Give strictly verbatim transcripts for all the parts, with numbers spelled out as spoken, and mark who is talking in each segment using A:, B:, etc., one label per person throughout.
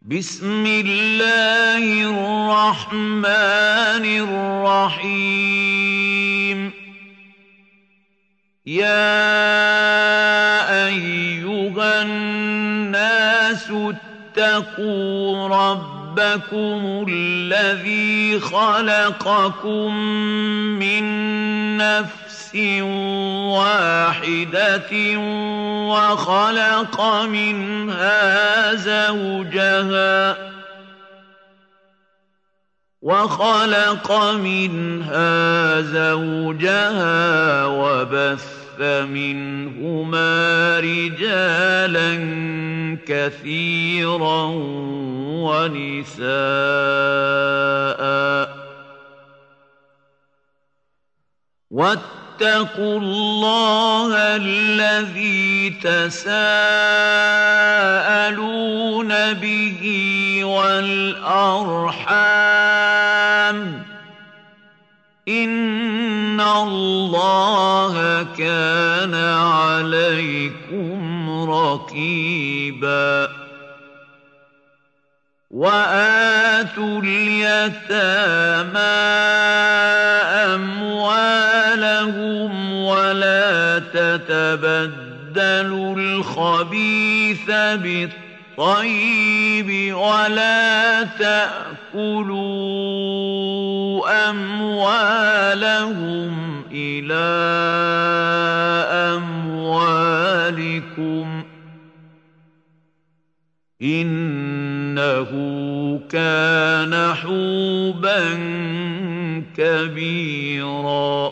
A: بسم الله الرحمن الرحيم يا أيها الناس اتقوا ربكم الذي خلقكم من نفس واحدة وخلق منها زوجها وخلق منها زوجها وبث منهما رجالا كثيرا ونساء واتقوا الله الذي تساءلون به والأرحام إن الله كان عليكم رقيبا وآتوا اليتامى أموالهم ولا تتبدلوا الخبيث بالطيب ولا تأكلوا أموالهم إلى أموالكم إنه كان حوبا كبيرا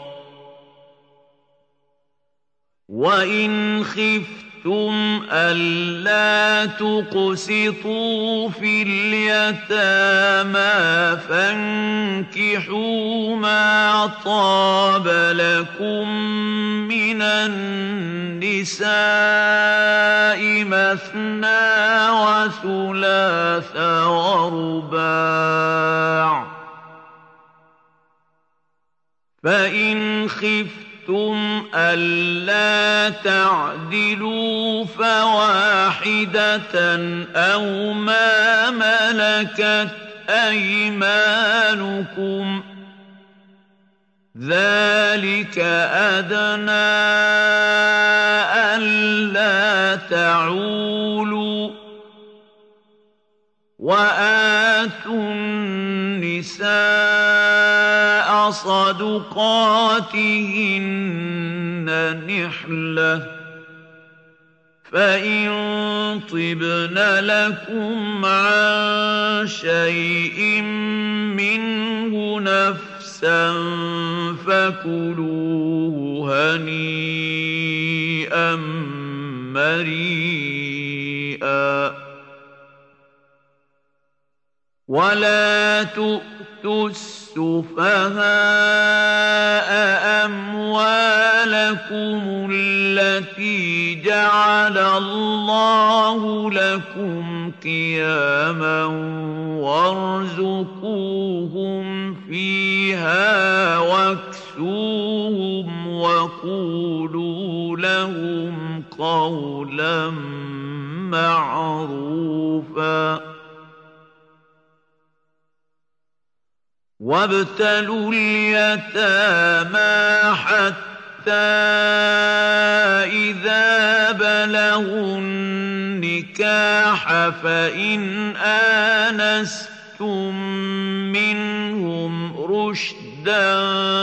A: وإن خفتم ألا تقسطوا في اليتامى فانكحوا ما طاب لكم من النساء مثنى وثلاث ورباع فإن خفتم ألا تعدلوا فواحدة أو ما ملكت أيمانكم ذلك أدنى ألا تعولوا وآتوا النساء صدقاتهن نحلة فإن طبن لكم عن شيء منه نفسا فكلوه هنيئا مريئا ولا تؤتوا السفهاء أموالكم التي جعل الله لكم قياما وارزقوهم فيها واكسوهم وقولوا لهم قولا معروفا وابتلوا اليتامى حتى إذا بلغوا النكاح فإن آنستم منهم رشدا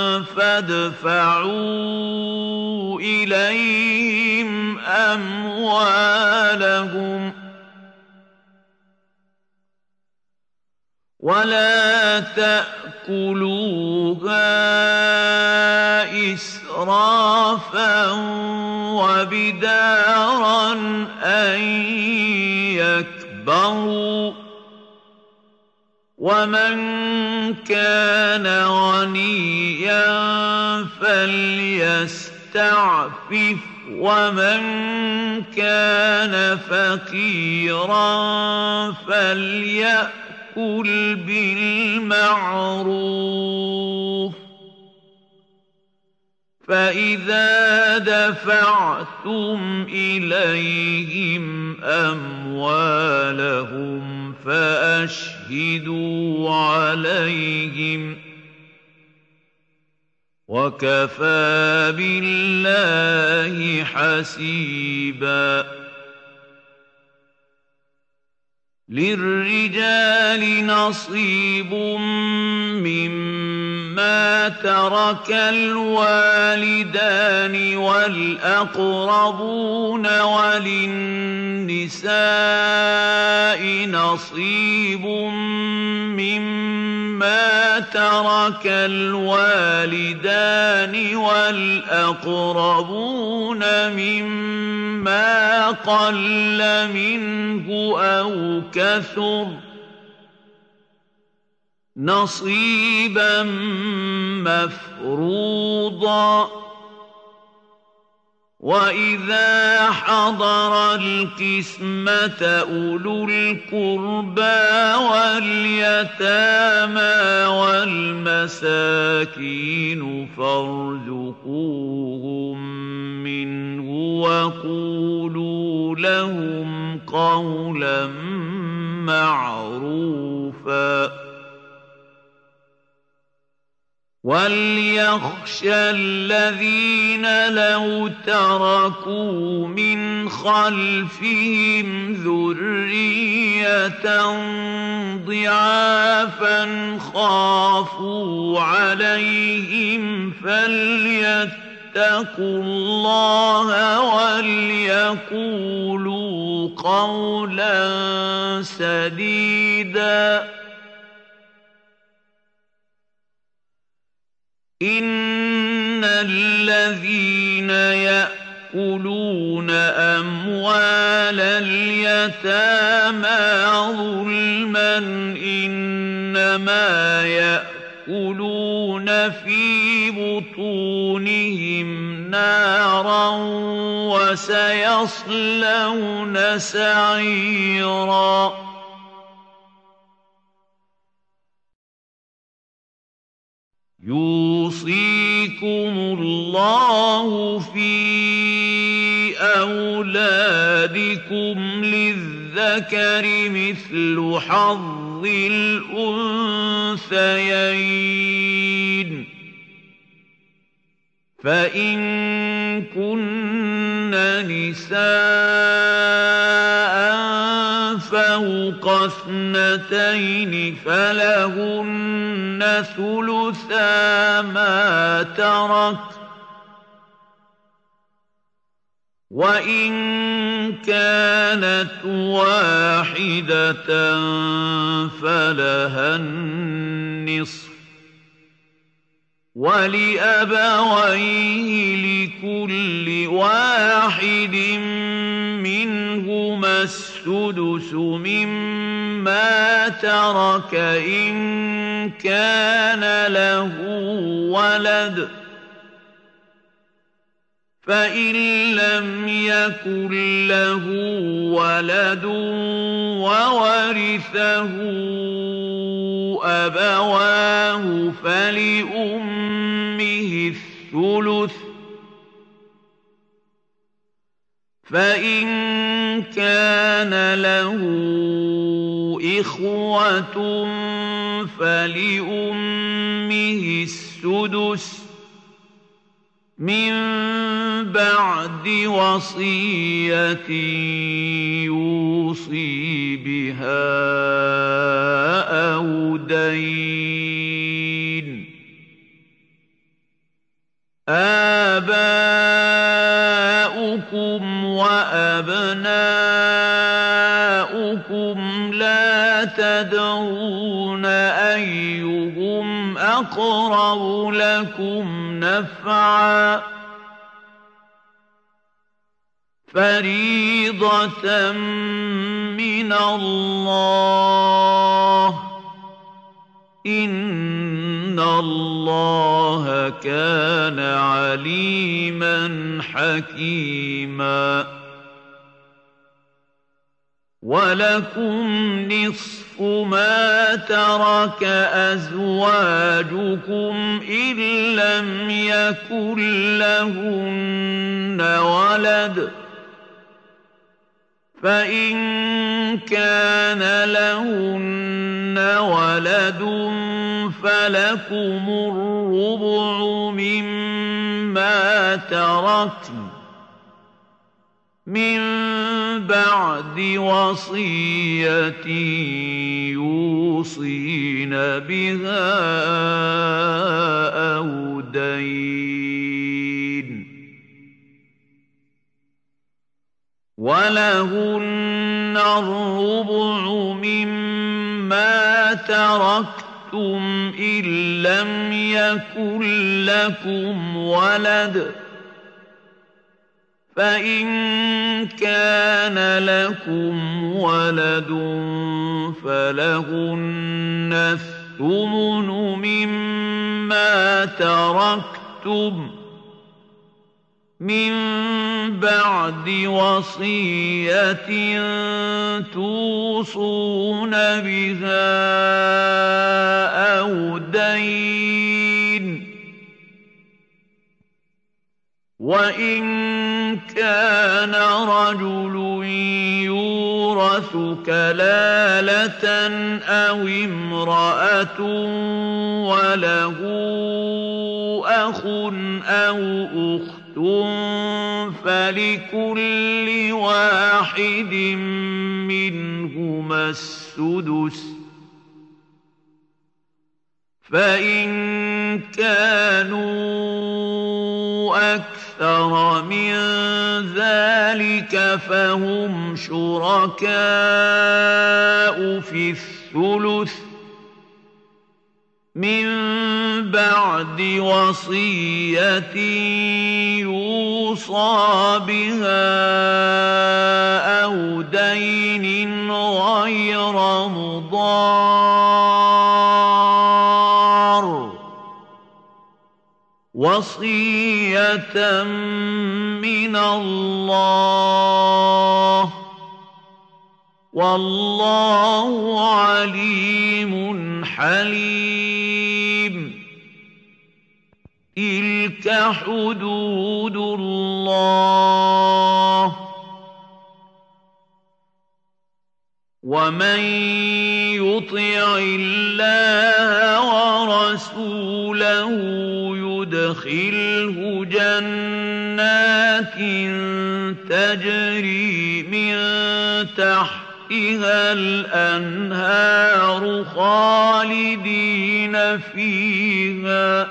A: فادفعوا إليهم أموالهم ولا تأكلوها إسرافا وبدارا أن يكبروا ومن كان غنيا فليستعفف ومن كان فقيرا فليأكل كل بالمعروف فإذا دفعتم إليهم أموالهم فأشهدوا عليهم ۖ وَكَفَىٰ بِاللَّهِ حَسِيبًا. لِّلرِّجَالِ نَصِيبٌ مِّمَّا تَرَكَ الْوَالِدَانِ وَالْأَقْرَبُونَ وَلِلنِّسَاءِ نَصِيبٌ مِّمَّا تَرَكَ الْوَالِدَانِ وَالْأَقْرَبُونَ مِمَّا قَلَّ مِنْهُ أَوْ كَثُرَ نَصِيبًا مَّفْرُوضًا. وَإِذَا حَضَرَ الْقِسْمَةَ أُولُو الْقُرْبَىٰ وَالْيَتَامَىٰ وَالْمَسَاكِينُ فَارْزُقُوهُم مِّنْهُ وَقُولُوا لَهُمْ قَوْلًا مَّعْرُوفًا. وَلْيَخْشَ الَّذِينَ لَوْ تَرَكُوا مِنْ خَلْفِهِمْ ذُرِّيَّةً ضِعَافًا خَافُوا عَلَيْهِمْ فَلْيَتَّقُوا اللَّهَ وَلْيَقُولُوا قَوْلًا سَدِيدًا. إِنَّ الَّذِينَ يَأْكُلُونَ أَمْوَالَ الْيَتَامَىٰ ظُلْمًا إِنَّمَا يَأْكُلُونَ فِي بُطُونِهِمْ نَارًا وَسَيَصْلَوْنَ سَعِيرًا. يُوصِيكُمُ اللَّهُ فِي أَوْلَادِكُمْ لِلذَّكَرِ مِثْلُ حَظِّ الْأُنثَيَيْنِ ۚ فَإِن كُنَّ نِسَاءً فَوْقَ اثْنَتَيْنِ فَلَهُنَّ ثُلُثَا مَا تَرَكَ ۖ وَإِن كَانَتْ وَاحِدَةً فَلَهَا النِّصْفُ ۚ وَلِأَبَوَيْهِ لِكُلِّ وَاحِدٍ مِّنْهُمَا السُّدُسُ مِمَّا تَرَكَ إِن كَانَ لَهُ وَلَدٌ، فَإِن لَّمْ يَكُن لَّهُ وَلَدٌ وَوَرِثَهُ أَبَوَاهُ فَلِأُمِّهِ الثُّلُثُ ۚ فَإِن كَانَ لَهُ إِخْوَةٌ فَلِأُمِّهِ السُّدُسُ مِن بَعْدِ وَصِيَّةٍ يُوصِي بِهَا أَوْ دَيْنٍ. آبَاؤُكُمْ وَأَبْنَاؤُكُمْ لَا تَدْرُونَ أَيُّهُمْ أَقْرَبُ لَكُمْ نَفْعًا ۚ فَرِيضَةً مِّنَ اللَّهِ ۗ إِنَّ اللَّهَ كَانَ عَلِيمًا حَكِيمًا. وَلَكُمْ نِصْفُ مَا تَرَكَ أَزْوَاجُكُمْ إِن لَّمْ يَكُن لَّهُنَّ وَلَدٌ، فَإِن كان لهن ولد فلكم الربع مما تركن من بعد وصية يوصين بها أو دين ولهن الربع مما تركتم إن لم يكن لكم ولد فإن كان لكم ولد فلهن الثمن مما تركتم من بعد وصية توصون بها أو دين وإن كان رجل يورث كلالة أو امرأة وله أخ أو أخت فلكل واحد منهما السدس فإن كانوا أكثر من ذلك فهم شركاء في الثلث من بعد وصية يوصى بها أو دين غير مضار وصية من الله والله عليم حليم تلك حدود الله ومن يطع الله ورسوله يدخله جنات تجري من تحتها الأنهار خالدين فيها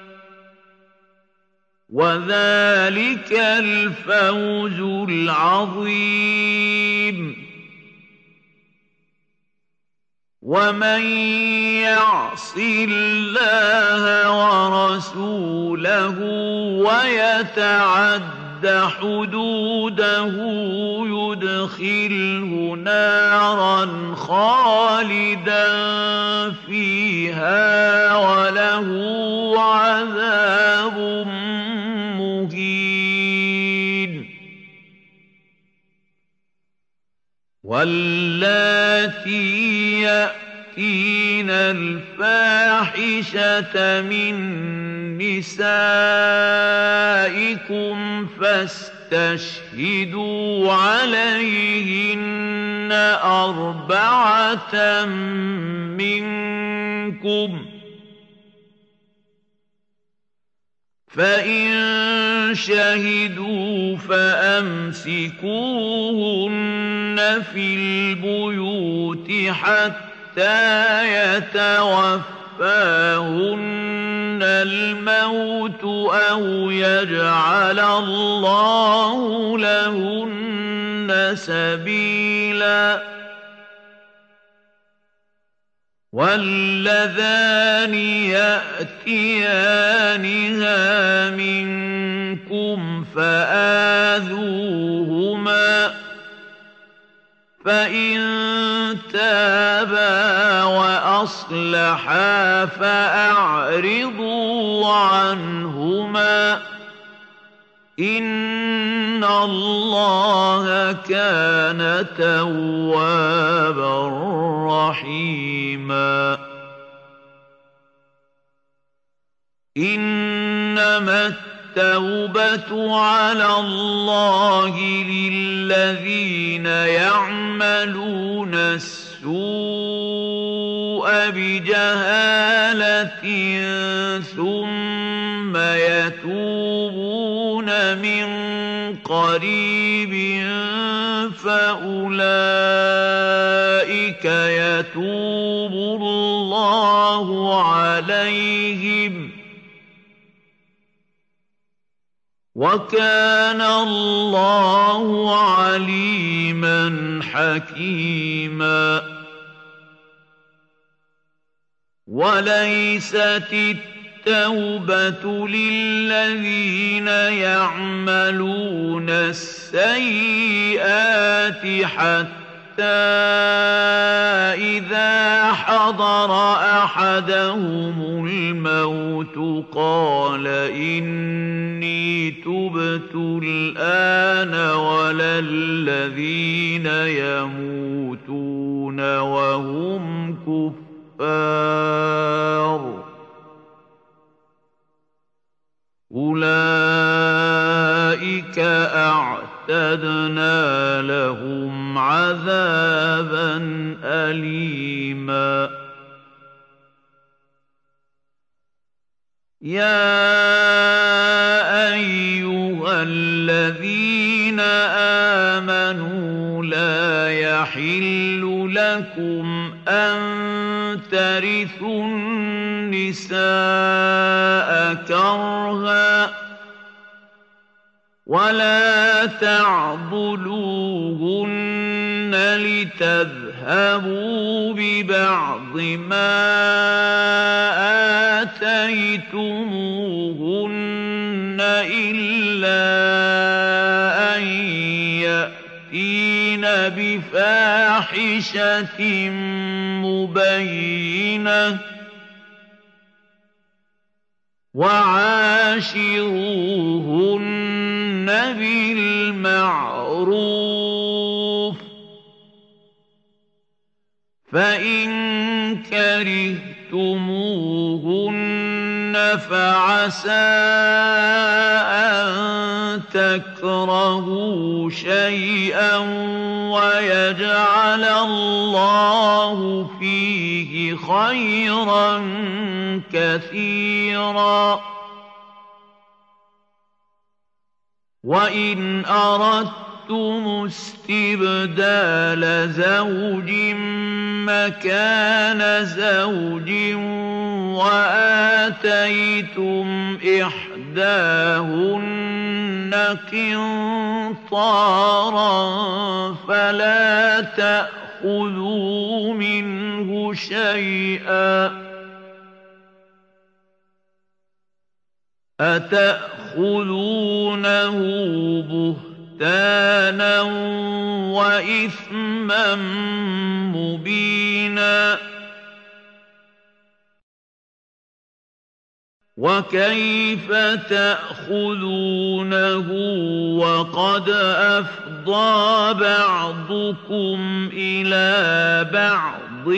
A: وذلك الفوز العظيم ومن يعص الله ورسوله ويتعد حدوده يدخله نارا خالدا فيها وله عذاب مهين واللاتي يأتين الفاحشة من نسائكم فاستشهدوا عليهن أربعة منكم فإن شهدوا فأمسكوهن في البيوت حتى يتوفاهن الموت أو يجعل الله لهن سبيلا واللذان يأتيانها منكم فآذوهما فإن تابا وأصلحا فأعرضوا عنهما إن الله كان توابا رحيما إنما التوبة على الله للذين يعملون السوء بجهالة ثم يتوبون من قريب فأولئك يتوب الله عليهم وكان الله عليما حكيما. وليست التوبة للذين يعملون السيئات حتى إذا حضر أحدهم الموت قال إني تبت الآن ولا الذين يموتون وهم كفار أولئك أعتدنا لهم عذابا أليما. يا أيها الذين آمنوا لا يحل لكم أن ترثوا النساء كرها ولا تعضلوهن لتذهبوا ببعض ما آتيتموهن إلا أن يأتين بفاحشة مبينة وعاشروهن بالمعروف فإن كرهتموهن فعسى أن تكرهوا شيئا ويجعل الله فيه خيرا كثيرا. وإن أردتم استبدال زوج مكان زوج وآتيتم إحداهن قنطارا فلا تأخذوا منه شيئا أتأخذونه بهتانا وإثما مبينا. وكيف تأخذونه وقد أفضى بعضكم إلى بعض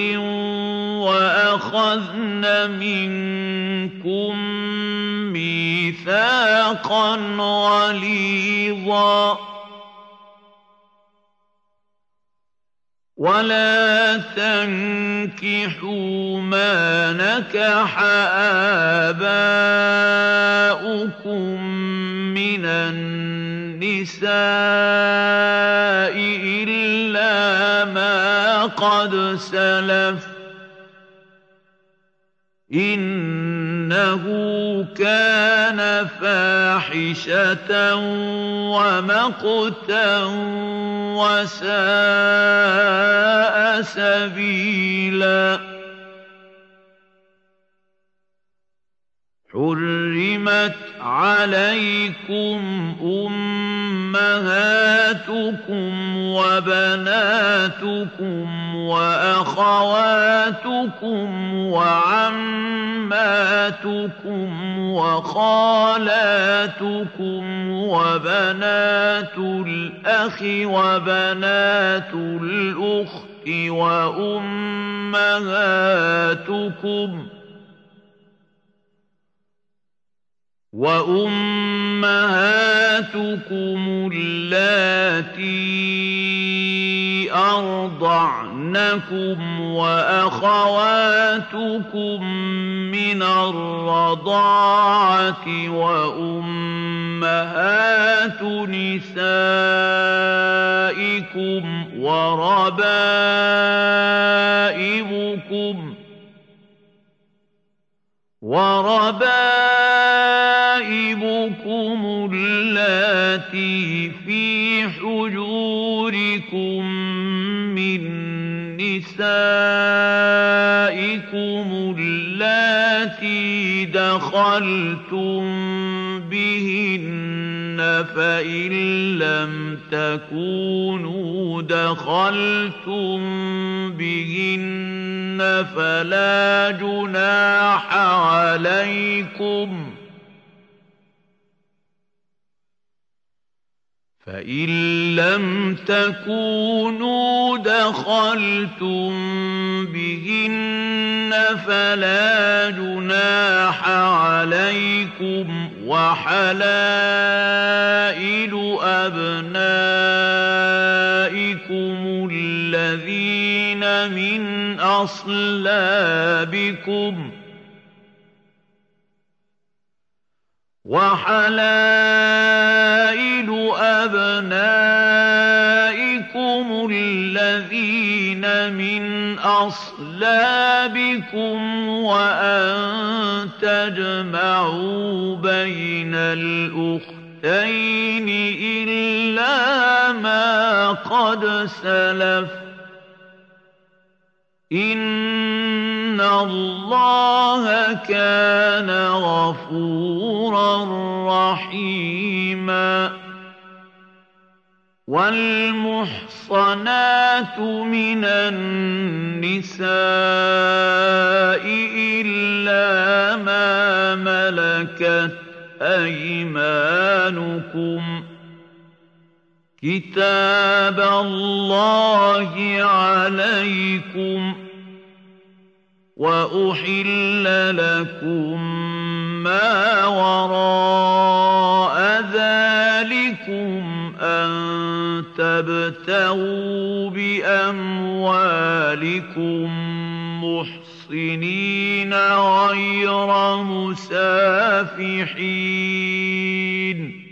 A: وأخذن منكم ميثاقا غليظا. ولا تنكحوا ما نكح آباؤكم من النساء إلا ما قد سلف إنه كان فاحشة ومقتا وساء سبيلا. حرمت عليكم أمهاتكم وبناتكم وأخواتكم وعماتكم وخالاتكم وبنات الأخ وبنات الأخت وأمهاتكم وأمهاتكم اللاتي أرضعنكم وأخواتكم من الرضاعة وأمهات نسائكم وربائبكم وربائبكم اللاتي في حجوركم من نسائكم اللاتي دخلتم بهن فإن لم تكونوا دخلتم بهن فلا جناح عليكم فإن لم تكونوا دخلتم بهن فلا جناح عليكم وحلائل أبنائكم الذين من أصلابكم وحلائل أبنائكم الذين من أصلابكم وأن تجمعوا بين الأختين إلا ما قد سلف إن الله كان غفورا رحيما والمحصنات من النساء إلا ما ملكت أيمانكم كتاب الله عليكم وأحل لكم ما وراء ذلكم أن تبتغوا بأموالكم محصنين غير مسافحين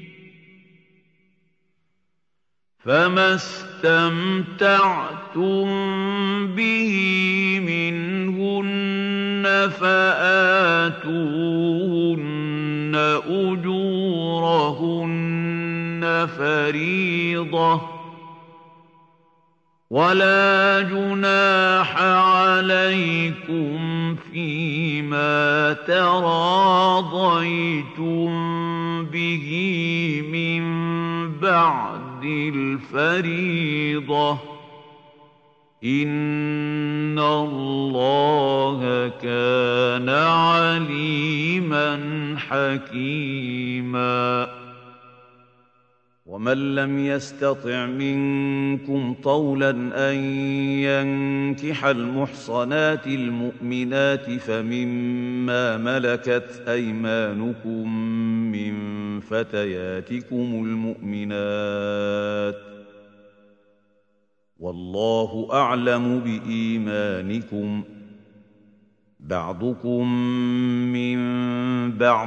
A: فما استمتعتم به منهن فآتوهن أجورهن فريضة ولا جناح عليكم فيما تراضيتم به من بعد الفريضة إن الله كان عليما حكيما ومن لم يستطع منكم طولا أن ينكح المحصنات المؤمنات فمما ملكت أيمانكم من فتياتكم المؤمنات والله أعلم بإيمانكم بعضكم من بعض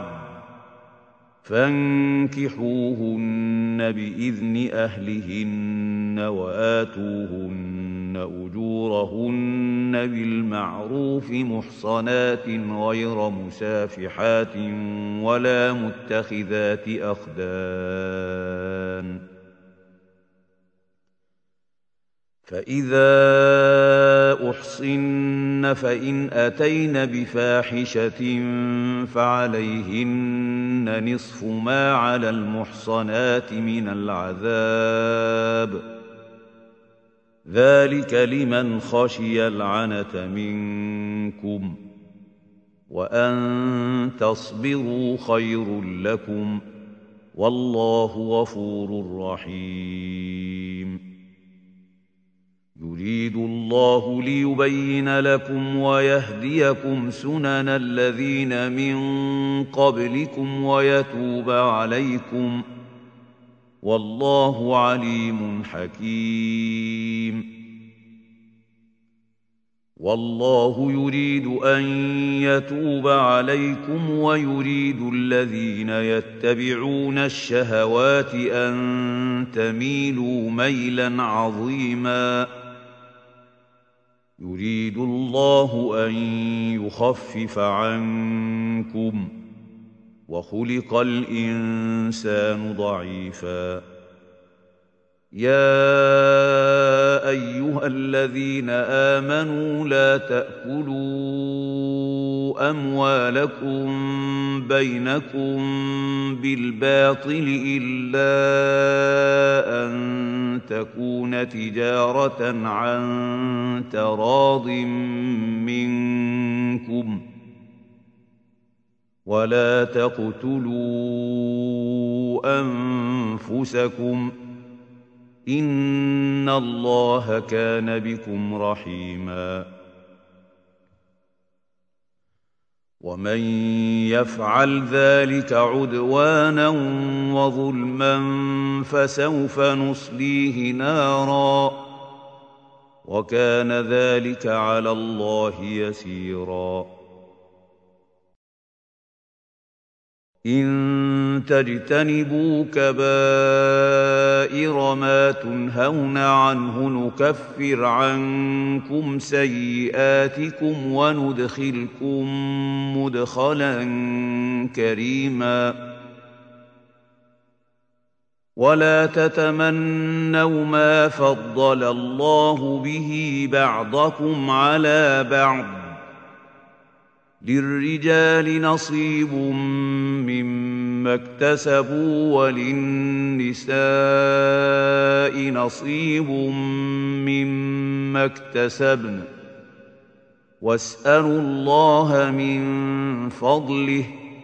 A: فانكحوهن بإذن أهلهن وآتوهن أجورهن بالمعروف محصنات غير مسافحات ولا متخذات أخدان فإذا أحصن فإن أتين بفاحشة فعليهن نصف ما على المحصنات من العذاب ذلك لمن خشي العنة منكم وأن تصبروا خير لكم والله غفور رحيم يريد الله ليبين لكم ويهديكم سنن الذين من قبلكم ويتوب عليكم والله عليم حكيم والله يريد أن يتوب عليكم ويريد الذين يتبعون الشهوات أن تميلوا ميلا عظيما يريد الله أن يخفف عنكم وخلق الإنسان ضعيفا يا أيها الذين آمنوا لا تأكلوا أموالكم بينكم بالباطل إلا أن تكون تجارة عن تراض منكم ولا تقتلوا أنفسكم إن الله كان بكم رحيما ومن يفعل ذلك عدوانا وظلما فسوف نصليه نارا وكان ذلك على الله يسيرا إن تجتنبوا كبائر ما تنهون عنه نكفر عنكم سيئاتكم وندخلكم مدخلا كريما ولا تتمنوا ما فضل الله به بعضكم على بعض للرجال نصيب مما اكتسبوا وللنساء نصيب مما اكتسبن واسألوا الله من فضله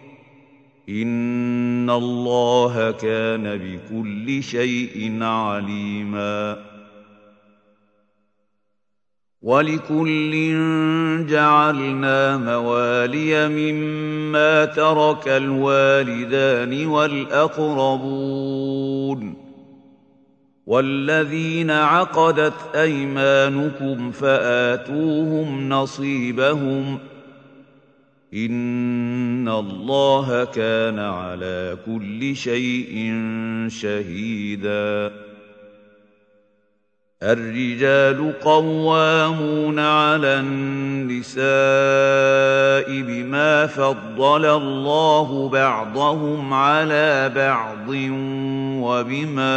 A: إن الله كان بكل شيء عليما ولكل جعلنا موالي مما ترك الوالدان والأقربون والذين عقدت أيمانكم فآتوهم نصيبهم إن الله كان على كل شيء شهيدا الرجال قوامون على النساء بما فضل الله بعضهم على بعض وبما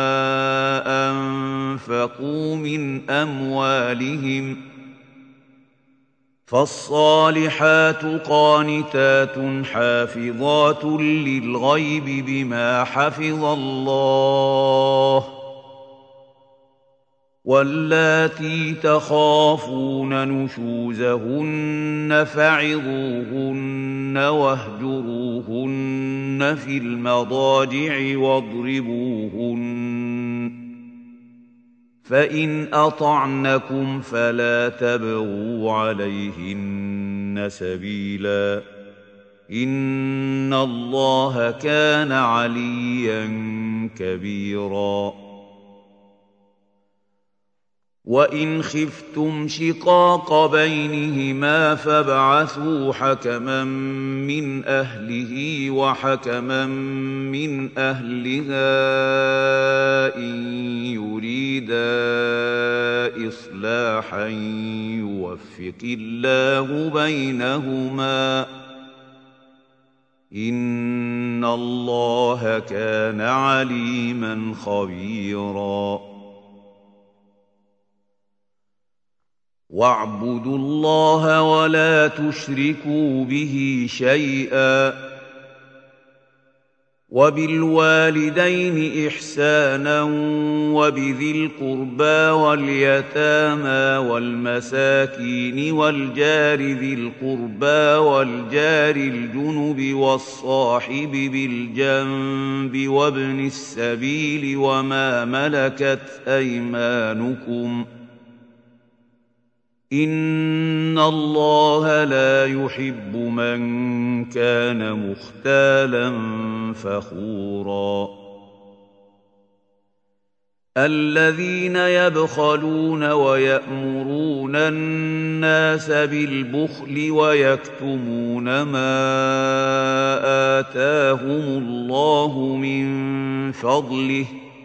A: أنفقوا من أموالهم فالصالحات قانتات حافظات للغيب بما حفظ الله واللاتي تخافون نشوزهن فعظوهن واهجروهن في المضاجع واضربوهن فإن أطعنكم فلا تبغوا عليهن سبيلا إن الله كان عليا كبيرا وإن خفتم شقاق بينهما فابعثوا حكما من أهله وحكما من أهلها إن يريدا إصلاحا يوفق الله بينهما إن الله كان عليما خبيرا واعبدوا الله ولا تشركوا به شيئا وبالوالدين إحسانا وبذي القربى واليتامى والمساكين والجار ذي القربى والجار الجنب والصاحب بالجنب وابن السبيل وما ملكت أيمانكم إن الله لا يحب من كان مختالا فخورا الذين يبخلون ويأمرون الناس بالبخل ويكتمون ما آتاهم الله من فضله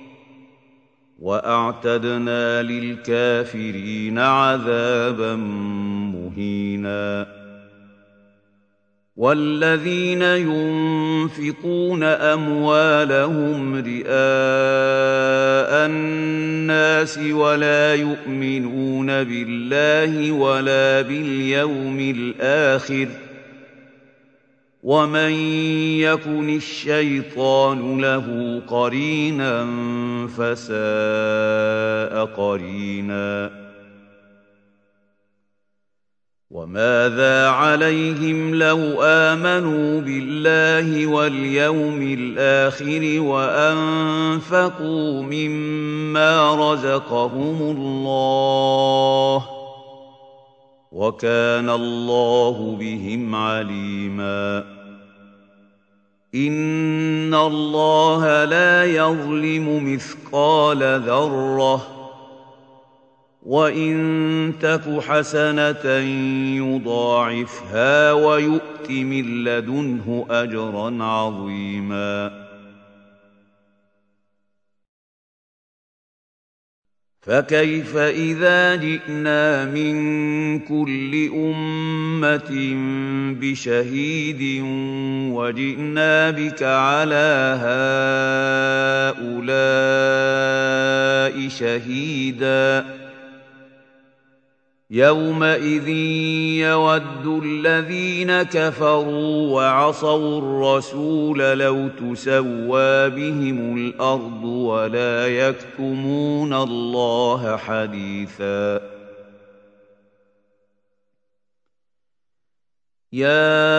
A: وأعتدنا للكافرين عذابا مهينا والذين ينفقون أموالهم رئاء الناس ولا يؤمنون بالله ولا باليوم الآخر ومن يكن الشيطان له قرينا فساء قرينا وماذا عليهم لو آمنوا بالله واليوم الآخر وأنفقوا مما رزقهم الله وكان الله بهم عليما إن الله لا يظلم مثقال ذرة وإن تك حسنة يضاعفها ويؤت من لدنه أجرا عظيما فكيف إذا جئنا من كل أمة بشهيد وجئنا بك على هؤلاء شهيدا يومئذ يود الذين كفروا وعصوا الرسول لو تسوى بهم الأرض ولا يكتمون الله حديثا يا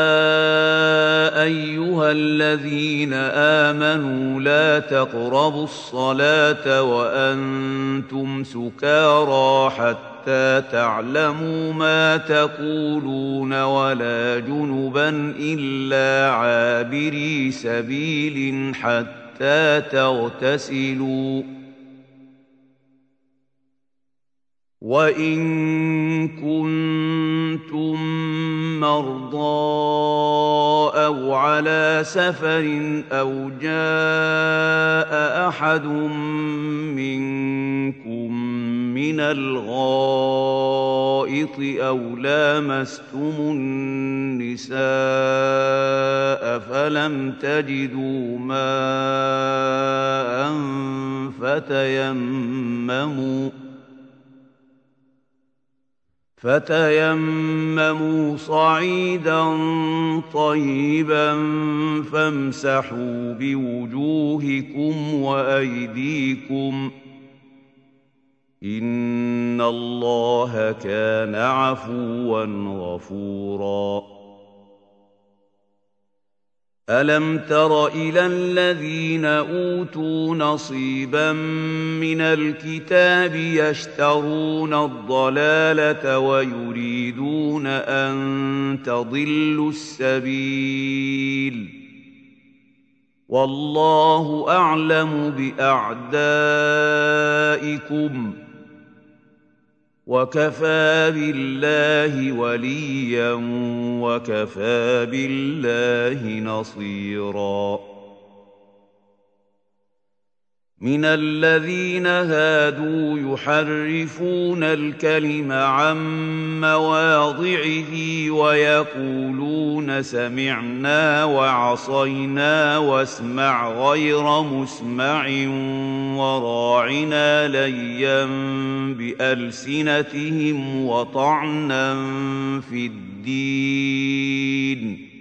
A: أيها الذين آمنوا لا تقربوا الصلاة وأنتم سكارى حتى حتى تعلموا ما تقولون ولا جنبا إلا عابري سبيل حتى تغتسلوا وإن كنتم مرضى أو على سفر أو جاء أحد منكم من الغائط أو لامستم النساء فلم تجدوا ماء فتيمموا فتيمموا صعيدا طيبا فامسحوا بوجوهكم وأيديكم إن الله كان عفوا غفورا ألم تر إلى الذين أوتوا نصيبا من الكتاب يشترون الضلالة ويريدون أن تضلوا السبيل والله أعلم بأعدائكم وكفى بالله وليا وكفى بالله نصيرا من الذين هادوا يحرفون الكلم عن مواضعه ويقولون سمعنا وعصينا واسمع غير مسمع وراعنا ليا بألسنتهم وطعنا في الدين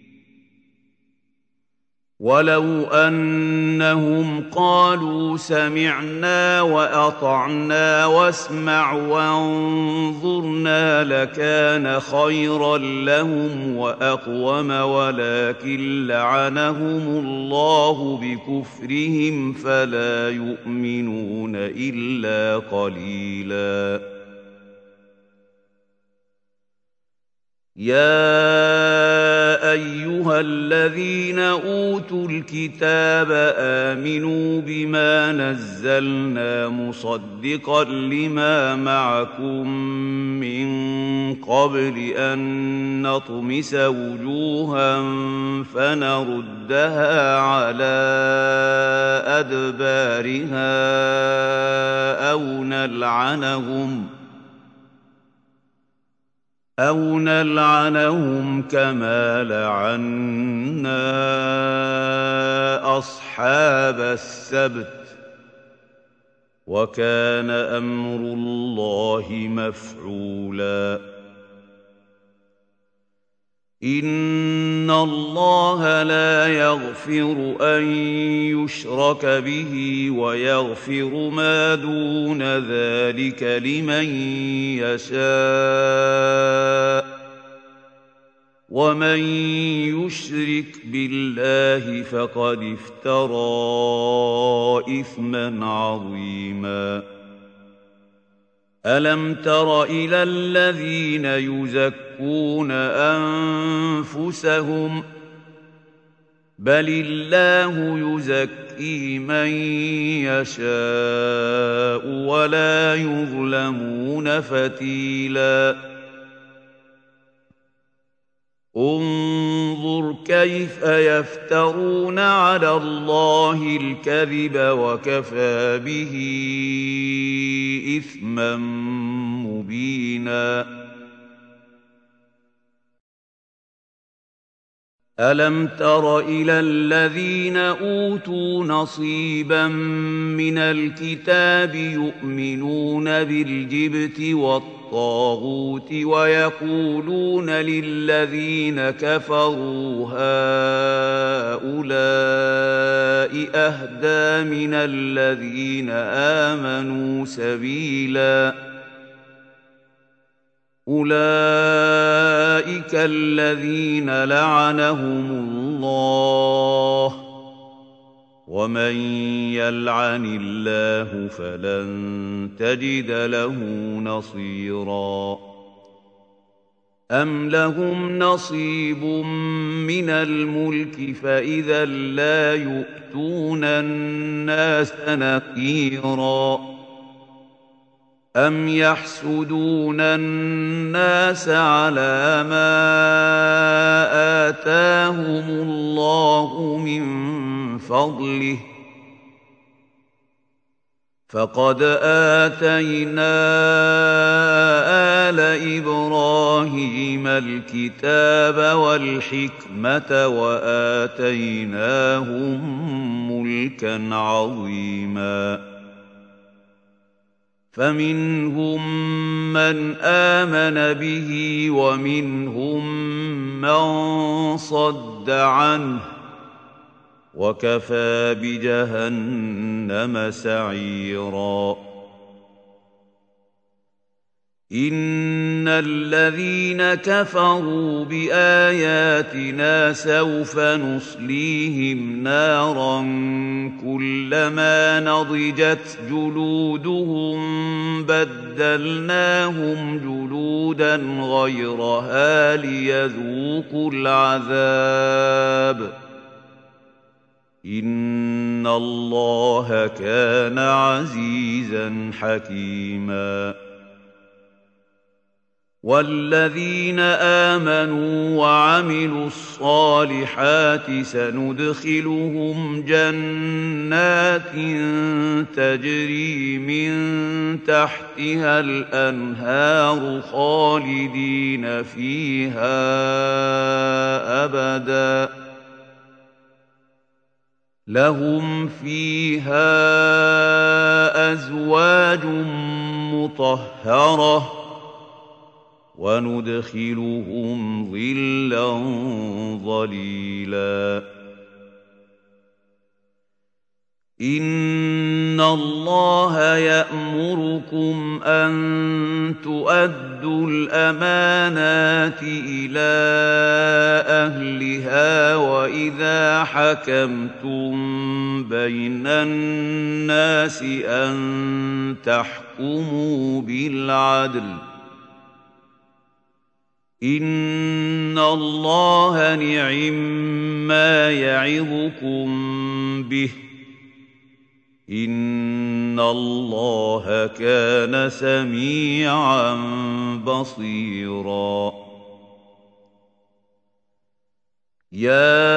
A: ولو أنهم قالوا سمعنا وأطعنا واسمع وانظرنا لكان خيرا لهم وأقوم ولكن لعنهم الله بكفرهم فلا يؤمنون إلا قليلا يا أيها الذين أوتوا الكتاب آمنوا بما نزلنا مصدقا لما معكم من قبل أن نطمس وجوها فنردها على أدبارها أو نلعنهم أو نلعنهم كما لعنا أصحاب السبت وكان أمر الله مفعولا إن الله لا يغفر أن يشرك به ويغفر ما دون ذلك لمن يشاء ومن يشرك بالله فقد افترى إثما عظيما ألم تر إلى الذين يزكون أنفسهم بل الله يزكي من يشاء ولا يظلمون فتيلا انظر كيف يفترون على الله الكذب وكفى به إثما مبينا ألم تر إلى الذين أوتوا نصيبا من الكتاب يؤمنون بالجبت والطاغوت ويقولون للذين كفروا هؤلاء أهدى من الذين آمنوا سبيلا أولئك الذين لعنهم الله ومن يلعن الله فلن تجد له نصيرا أم لهم نصيب من الملك فإذا لا يؤتون الناس نقيرا أم يحسدون الناس على ما آتاهم الله من فضله فقد آتينا آل إبراهيم الكتاب والحكمة وآتيناهم ملكا عظيما فمنهم من آمن به ومنهم من صد عنه وكفى بجهنم سعيرا إن الذين كفروا بآياتنا سوف نصليهم نارا كلما نضجت جلودهم بدلناهم جلودا غيرها ليذوقوا العذاب إن الله كان عزيزا حكيما والذين آمنوا وعملوا الصالحات سندخلهم جنات تجري من تحتها الأنهار خالدين فيها أبدا لهم فيها أزواج مطهرة وندخلهم ظلا ظليلا إن الله يأمركم أن تؤدوا الأمانات إلى أهلها وإذا حكمتم بين الناس أن تحكموا بالعدل إن الله نعم ما يعظكم به إن الله كان سميعا بصيرا يا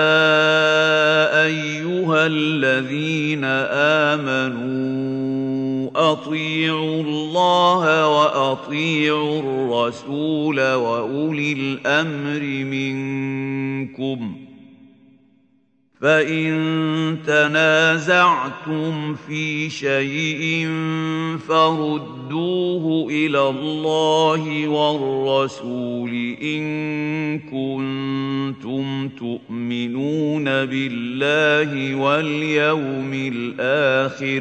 A: أيها الذين آمنوا أطيعوا الله وأطيعوا الرسول وأولي الأمر منكم فإن تنازعتم في شيء فردوه إلى الله والرسول إن كنتم تؤمنون بالله واليوم الآخر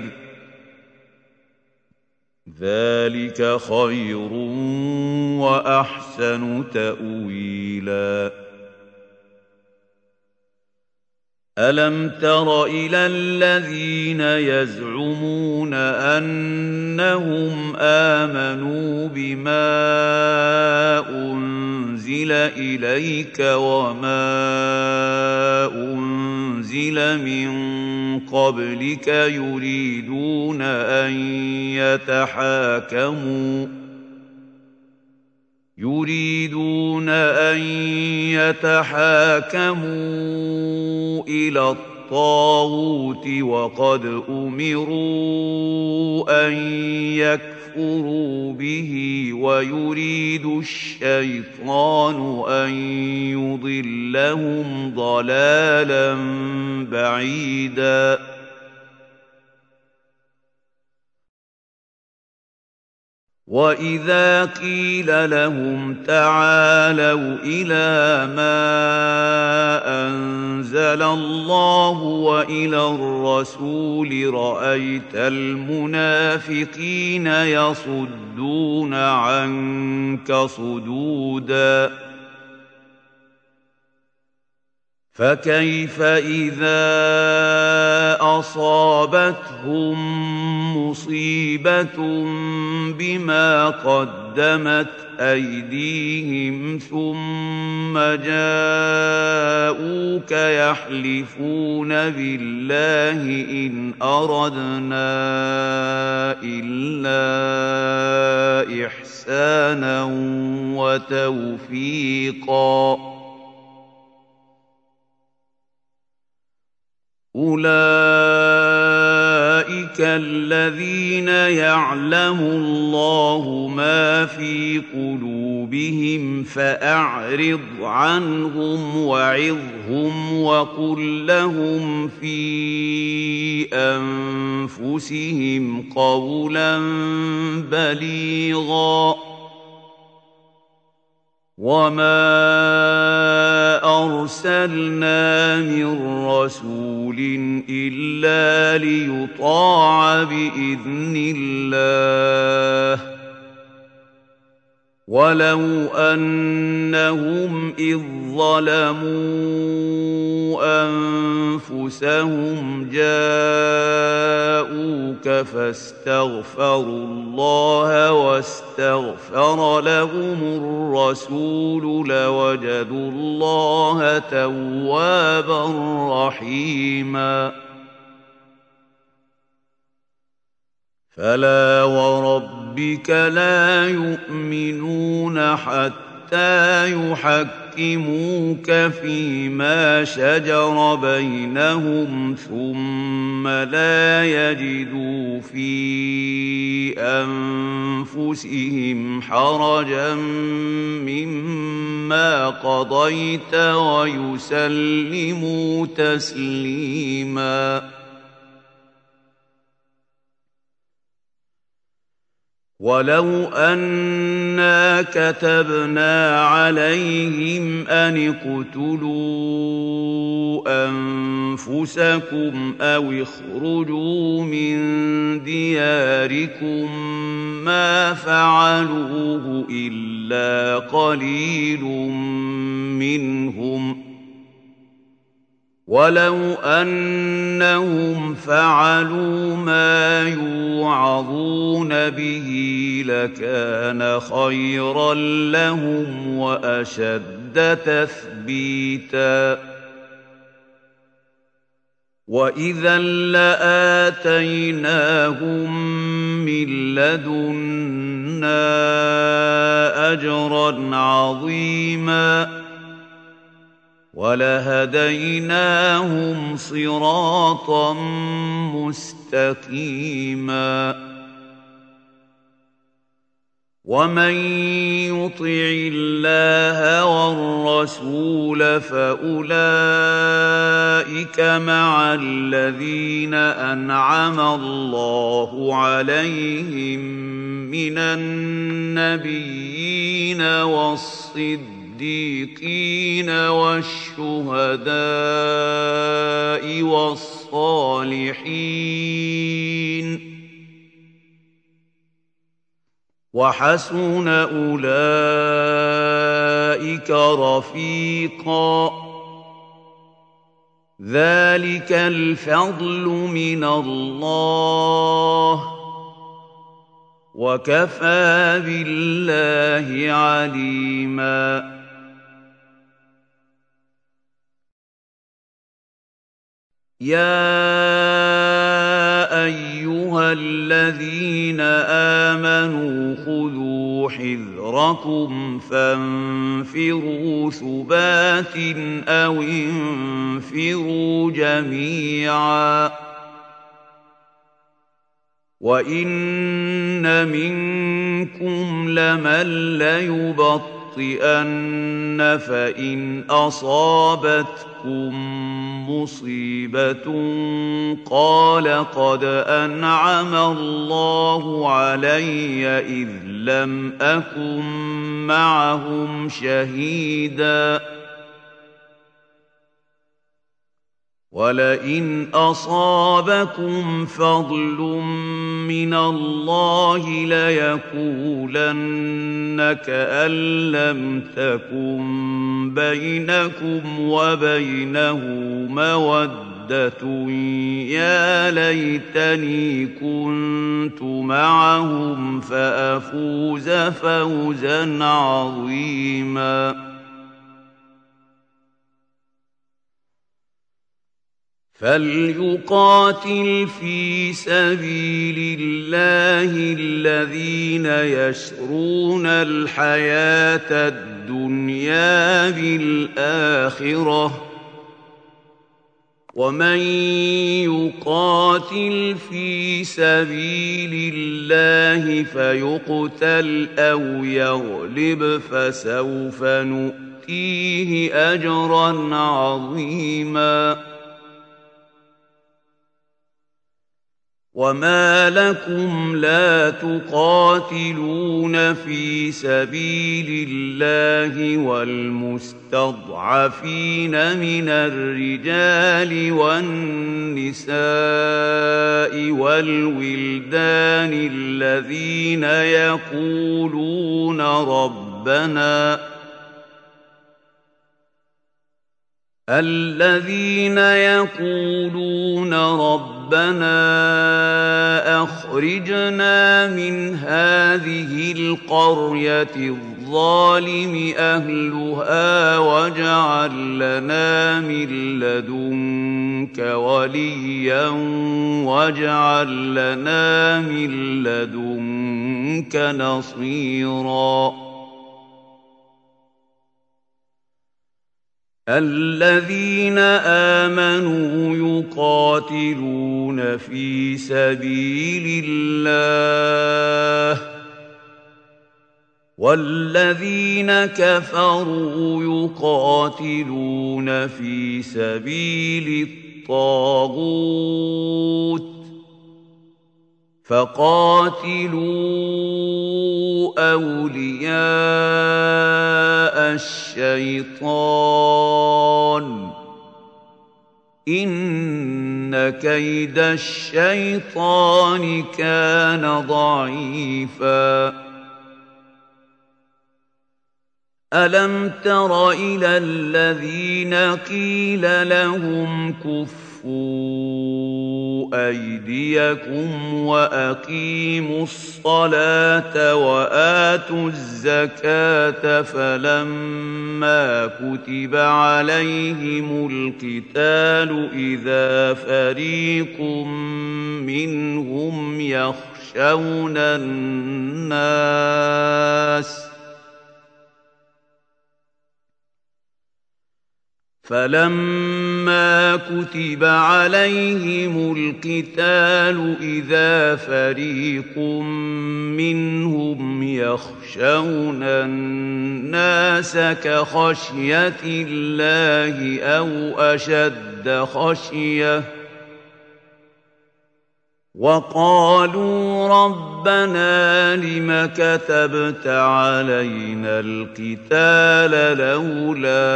A: ذلك خير وأحسن تأويلاً ألم تر إلى الذين يزعمون أنهم آمنوا بما أنزل إليك وما أنزل من قبلك يريدون أن يتحاكموا يريدون أن يتحاكموا إلى الطاغوت وقد أمروا أن يكفروا به ويريد الشيطان أن يضلهم ضلالا بعيدا وَإِذَا قِيلَ لَهُمْ تَعَالَوْا إِلَىٰ مَا أَنزَلَ اللَّهُ وَإِلَى الرَّسُولِ رَأَيْتَ الْمُنَافِقِينَ يَصُدُّونَ عَنكَ صُدُودًا فَكَيْفَ إِذَا أَصَابَتْهُم مُّصِيبَةٌ بِمَا قَدَّمَتْ أَيْدِيهِمْ ثُمَّ جَاءُوكَ يَحْلِفُونَ بِاللَّهِ إِنْ أَرَدْنَا إِلَّا إِحْسَانًا وَتَوْفِيقًا أُولَئِكَ الَّذِينَ يَعْلَمُ اللَّهُ مَا فِي قُلُوبِهِمْ فَأَعْرِضْ عَنْهُمْ وَعِظْهُمْ وَقُل لَّهُمْ فِي أَنفُسِهِمْ قَوْلًا بَلِيغًا وَمَا أَرْسَلْنَا مِن رَّسُولٍ إِلَّا لِيُطَاعَ بِإِذْنِ اللَّهِ وَلَوْ أَنَّهُمْ إِذ ظَّلَمُوا أَنفُسَهُمْ جَاءُوكَ فَاسْتَغْفَرُوا اللَّهَ وَاسْتَغْفَرَ لَهُمُ الرَّسُولُ لَوَجَدُوا اللَّهَ تَوَّابًا رَّحِيمًا فَلَا وَرَبِّكَ لَا يُؤْمِنُونَ حَتَّىٰ يُحَكِّمُوكَ فِيمَا شَجَرَ بَيْنَهُمْ ثُمَّ لَا يَجِدُوا فِي أَنفُسِهِمْ حَرَجًا مِّمَّا قَضَيْتَ وَيُسَلِّمُوا تَسْلِيمًا وَلَوْ أَنَّا كَتَبْنَا عَلَيْهِمْ أَنِ اقْتُلُوا أَنفُسَكُمْ أَوِ اخْرُجُوا مِن دِيَارِكُم مَّا فَعَلُوهُ إِلَّا قَلِيلٌ مِّنْهُمْ ۖ ولو أنهم فعلوا ما يوعظون به لكان خيرا لهم وأشد تثبيتا وإذا لآتيناهم من لدنا أجرا عظيما ولهديناهم صراطا مستقيما ومن يطع الله والرسول فأولئك مع الذين أنعم الله عليهم من النبيين والصديقين والشهداء والصالحين وحسن أولئك رفيقا ذلك الفضل من الله وكفى بالله عليما يا أيها الذين آمنوا خذوا حذركم فانفروا ثبات أو انفروا جميعا وإن منكم لمن ليبطئن فإن أصابتكم مصيبة قال قد أنعم الله علي إذ لم أكن معهم شهيدا ولئن أصابكم فضل من الله ليقولن كأن لم تكن بينكم وبينه مودة يا ليتني كنت معهم فأفوز فوزا عظيما فليقاتل في سبيل الله الذين يشرون الحياة الدنيا بالآخرة ومن يقاتل في سبيل الله فيقتل أو يغلب فسوف نؤتيه أجرا عظيما وما لكم لا تقاتلون في سبيل الله والمستضعفين من الرجال والنساء والولدان الذين يقولون ربنا الذين يقولون ربنا أخرجنا من هذه القرية الظالم أهلها واجعل لنا من لدنك وليا واجعل لنا من لدنك نصيرا الذين آمنوا يقاتلون في سبيل الله والذين كفروا يقاتلون في سبيل الطاغوت فقاتلوا أولياء الشيطان إن كيد الشيطان كان ضعيفا ألم تر إلى الذين قيل لهم كفوا أيديكم وأقيموا الصلاة وآتوا الزكاة فلما كتب عليهم القتال إذا فريق منهم يخشون الناس فلما كتب عليهم القتال إذا فريق منهم يخشون الناس كخشية الله أو أشد خشية وقالوا ربنا لم كتبت علينا القتال لولا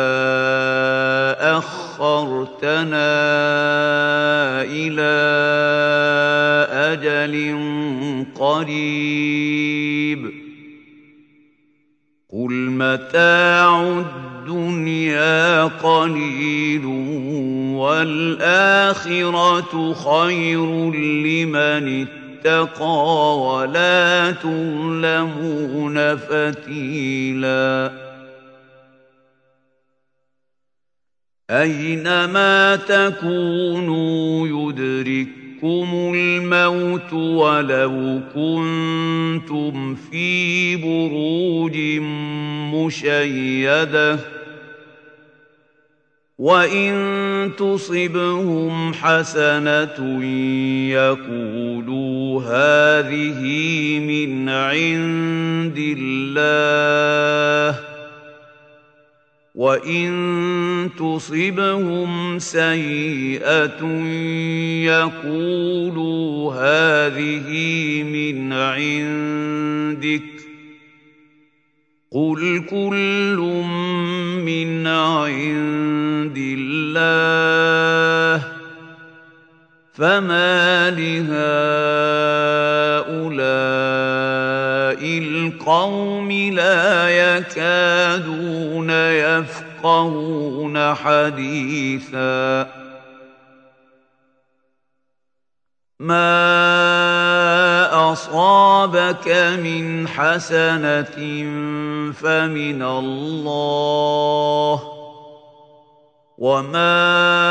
A: أخرتنا إلى أجل قريب قل متاع الدنيا قليل والآخرة خير لمن اتقى ولا تظلمون فتيلا أينما تكونوا يدرككم الموت ولو كنتم في بروج مشيدة وإن تصبهم حسنة يقولوا هذه من عند الله وإن تصبهم سيئة يقولوا هذه من عندك قل كل من عند الله فما لهؤلاء القوم لا يكادون يفقهون حديثا ما أصابك من حسنة فمن الله وما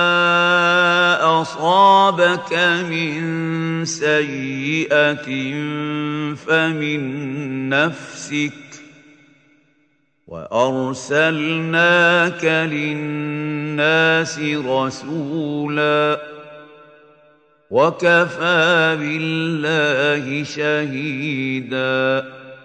A: أصابك من سيئة فمن نفسك وأرسلناك للناس رسولا وكفى بالله شهيدا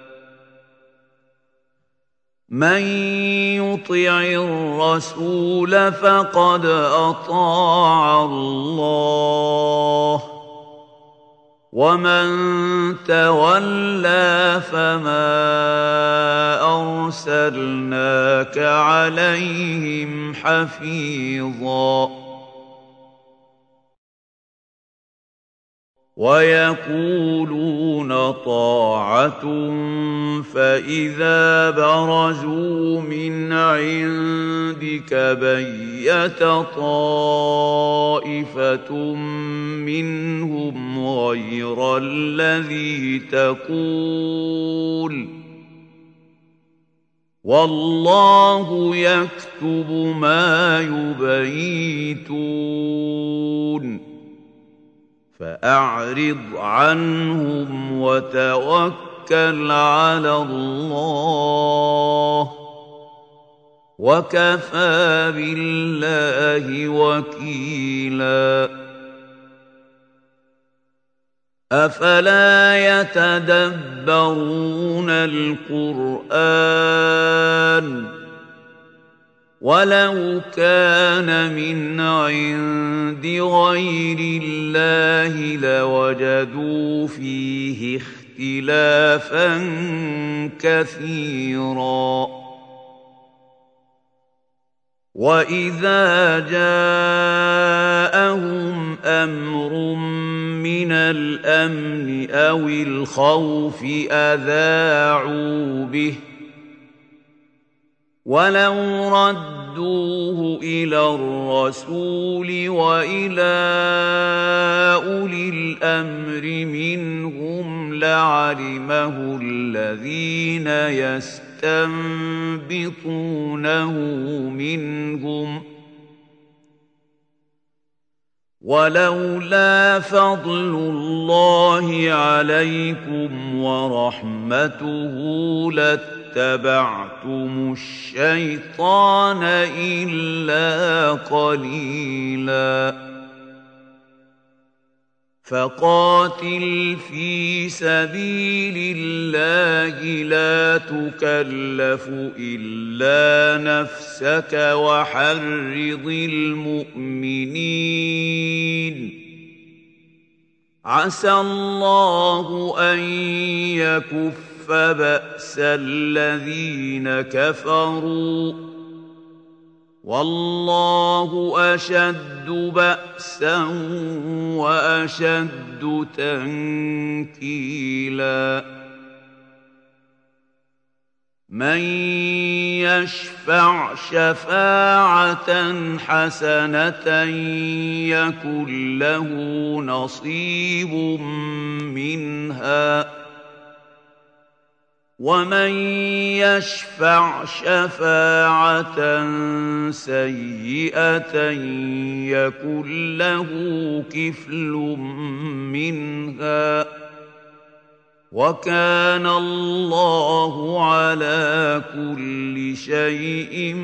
A: من يطع الرسول فقد أطاع الله ومن تولى فما أرسلناك عليهم حفيظا ويقولون طاعة فإذا برزوا من عندك بيت طائفة منهم غير الذي تقول والله يكتب ما يبيتون فأعرض عنهم وتوكل على الله وكفى بالله وكيلا أفلا يتدبرون القرآن ولو كان من عند غير الله لوجدوا فيه اختلافا كثيرا وإذا جاءهم أمر من الأمن أو الخوف أذاعوا به ولو ردوه إلى الرسول وإلى أولي الأمر منهم لعلمه الذين يستنبطونه منهم ولولا فضل الله عليكم ورحمته لاتبعتم الشيطان إلا قليلا فقاتل في سبيل الله لا تكلف إلا نفسك وحرض المؤمنين عسى الله أن يكف بأس الذين كفروا والله أشد بأسا وأشد تنكيلا من يشفع شفاعة حسنة يكن له نصيب منها ومن يشفع شفاعة سيئة يكن له كفل منها وكان الله على كل شيء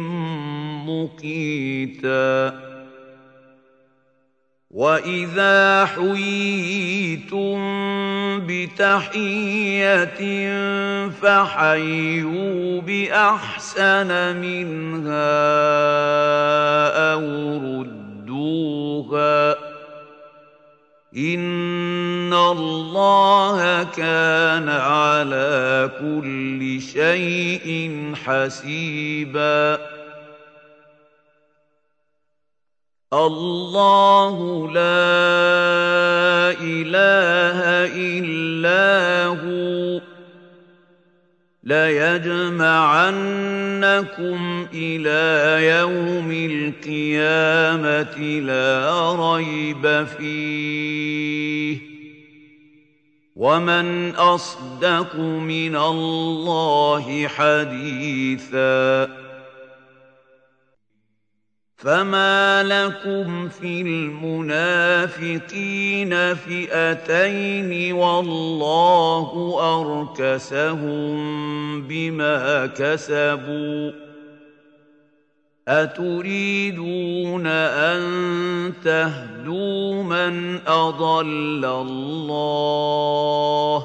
A: مقيتا وإذا حييتم بتحية فحيوا بأحسن منها أو ردوها إن الله كان على كل شيء حسيبا الله لا إله إلا هو ليجمعنكم إلى يوم القيامة لا ريب فيه ومن أصدق من الله حديثا فما لكم في المنافقين فئتين والله أركسهم بما كسبوا أتريدون أن تهدوا من أضل الله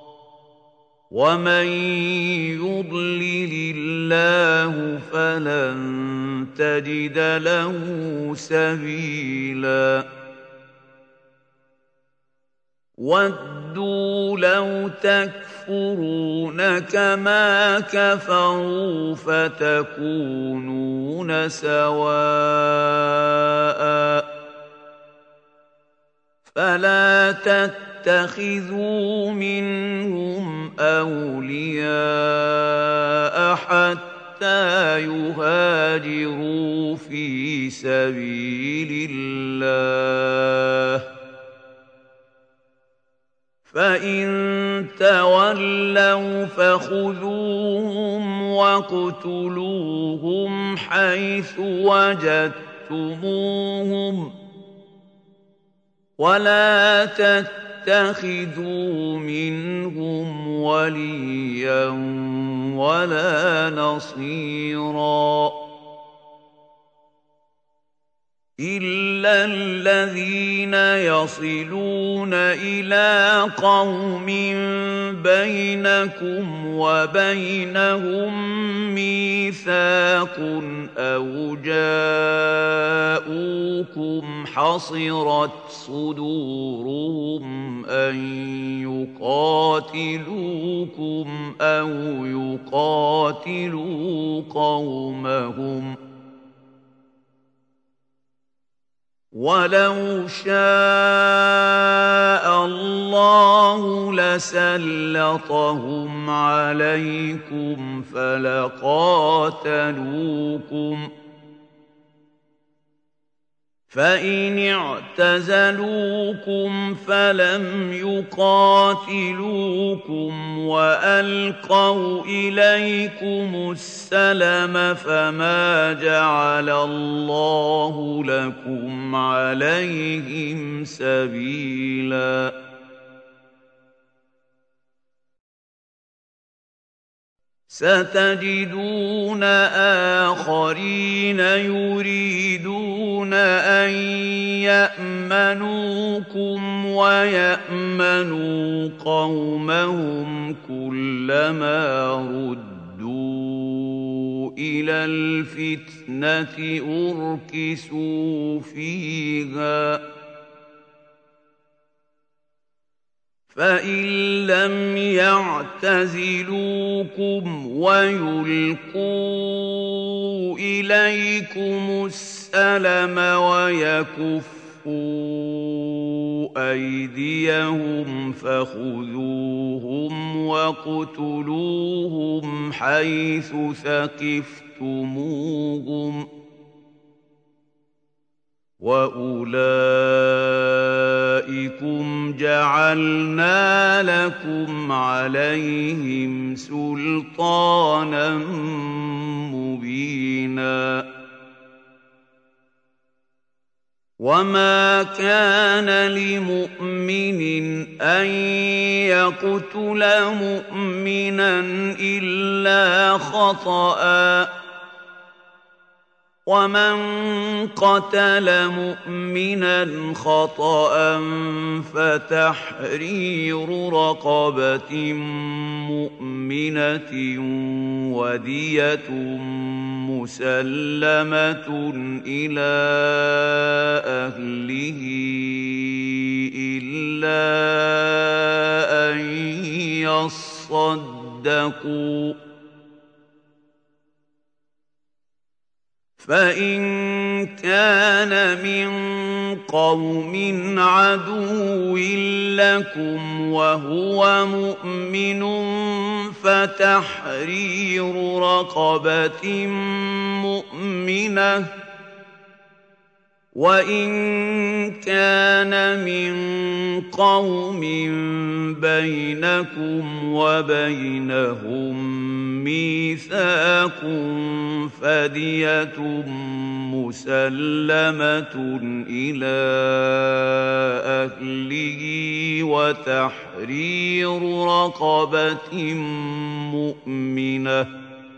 A: ومن يضلل الله فلن تجد له سبيلا ودوا لو تكفرون كما كفروا فتكونون سواء فلا تتخذوا منهم أولياء حتى يهاجروا في سبيل الله فإن تولوا فخذوهم واقتلوهم حيث وجدتموهم ولا تتخذوا منهم وليا ولا نصيرا إلا الذين يصلون إلى قوم بينكم وبينهم ميثاق أو جاءوكم حصرت صدورهم أن يقاتلوكم أو يقاتلوا قومهم وَلَوْ شَاءَ اللَّهُ لَسَلَّطَهُمْ عَلَيْكُمْ فَلَقَاتَلُوكُمْ ۖ فَإِنِ اعْتَزَلُوكُمْ فَلَمْ يُقَاتِلُوكُمْ وَأَلْقَوْا إِلَيْكُمُ السَّلَمَ فَمَا جَعَلَ اللَّهُ لَكُمْ عَلَيْهِمْ سَبِيلًا. سَتَجِدُونَ آخَرِينَ يُرِيدُونَ أَن يَأْمَنُوكُمْ وَيَأْمَنُوا قَوْمَهُمْ كُلَّمَا رُدُّوا إِلَى الْفِتْنَةِ أُرْكِسُوا فِيهَا ۚ فَإِن لَّمْ يَعْتَزِلُوكُمْ وَيُلْقُوا إِلَيْكُمُ السَّلَمَ وَيَكُفُّوا أَيْدِيَهُمْ فَخُذُوهُمْ وَاقْتُلُوهُمْ حَيْثُ ثَقِفْتُمُوهُمْ ۚ وَأُولَٰئِكُمْ جَعَلْنَا لَكُمْ عَلَيْهِمْ سُلْطَانًا مُّبِينًا. وَمَا كَانَ لِمُؤْمِنٍ أَن يَقْتُلَ مُؤْمِنًا إِلَّا خَطَأً ۚ وَمَن قَتَلَ مُؤْمِنًا خَطَأً فَتَحْرِيرُ رَقَبَةٍ مُّؤْمِنَةٍ وَدِيَةٌ مُّسَلَّمَةٌ إِلَىٰ أَهْلِهِ إِلَّا أَن يَصَّدَّقُوا ۚ فَإِن كَانَ مِن قَوْمٍ عَدُوٍّ لَّكُمْ وَهُوَ مُؤْمِنٌ فَتَحْرِيرُ رَقَبَةٍ مُّؤْمِنَةٍ ۖ وَإِن كَانَ مِن قَوْمٍ بَيْنَكُمْ وَبَيْنَهُم مِّيثَاقٌ فَدِيَةٌ مُّسَلَّمَةٌ إِلَىٰ أَهْلِهِ وَتَحْرِيرُ رَقَبَةٍ مُّؤْمِنَةٍ ۖ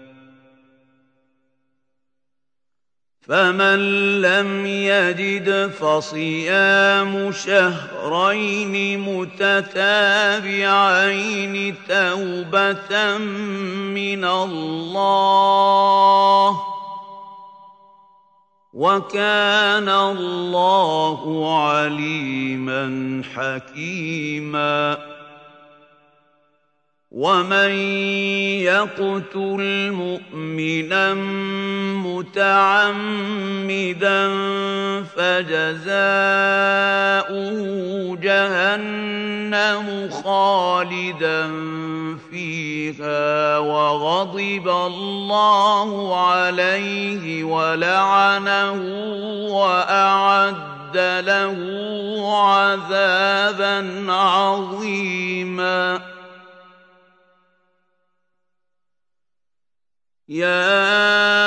A: فَمَن لَّمْ يَجِدْ فَصِيَامُ شَهْرَيْنِ مُتَتَابِعَيْنِ تَوْبَةً مِّنَ اللَّهِ ۗ وَكَانَ اللَّهُ عَلِيمًا حَكِيمًا. وَمَن يَقْتُلْ مُؤْمِنًا مُّتَعَمِّدًا فَجَزَاؤُهُ جَهَنَّمُ خَالِدًا فِيهَا وَغَضِبَ اللَّهُ عَلَيْهِ وَلَعَنَهُ وَأَعَدَّ لَهُ عَذَابًا عَظِيمًا. يَا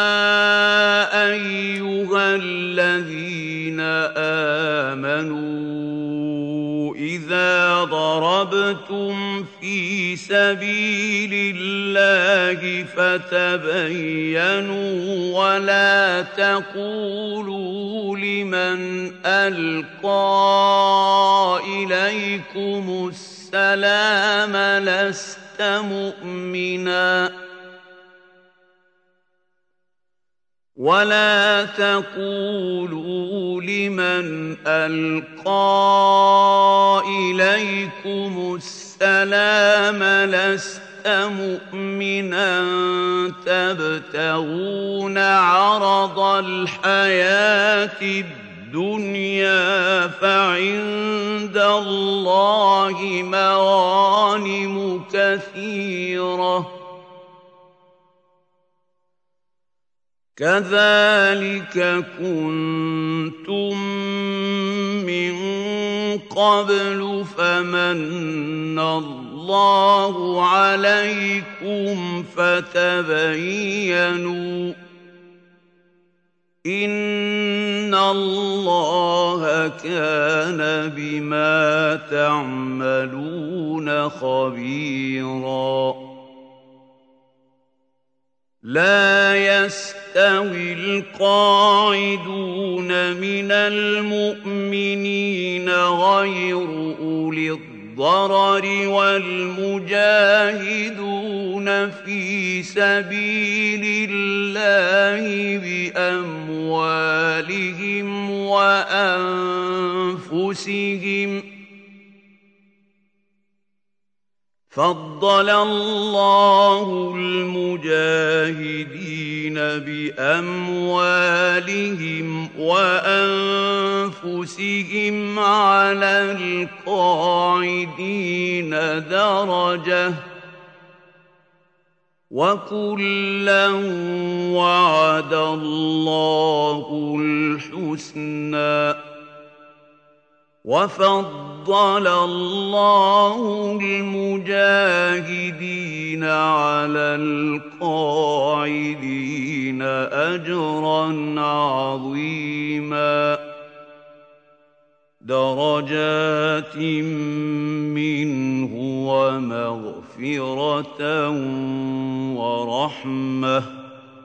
A: أَيُّهَا الَّذِينَ آمَنُوا إِذَا ضَرَبْتُمْ فِي سَبِيلِ اللَّهِ فَتَبَيَّنُوا وَلَا تَقُولُوا لِمَنْ أَلْقَىٰ إِلَيْكُمُ السَّلَامَ لَسْتَ مُؤْمِنًا ولا تقولوا لمن ألقى إليكم السلام لست مؤمنا تبتغون عرض الحياة الدنيا فعند الله مغانم كثيرة كذلك كنتم من قبل فمن الله عليكم فتبينوا إن الله كان بما تعملون خبيرا لا يستوي القاعدون من المؤمنين غير أولي الضرر والمجاهدون في سبيل الله بأموالهم وأنفسهم فضل الله المجاهدين بأموالهم وأنفسهم على القاعدين درجة وكلا وعد الله الحسنى وفضل الله المجاهدين على القاعدين أجرا عظيما درجات منه ومغفرة ورحمة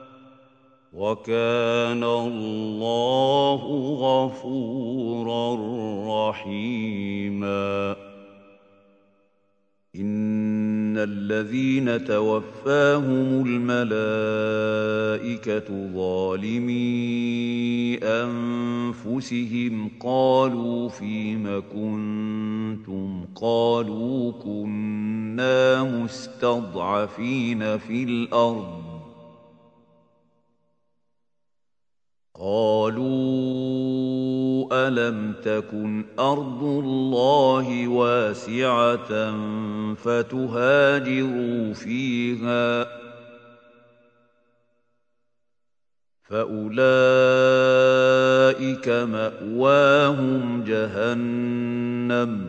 A: وكان الله غفورا رحيما إن الذين توفاهم الملائكة ظالمي أنفسهم قالوا فيم كنتم قالوا كنا مستضعفين في الأرض قالوا ألم تكن أرض الله واسعة فتهاجروا فيها فأولئك مأواهم جهنم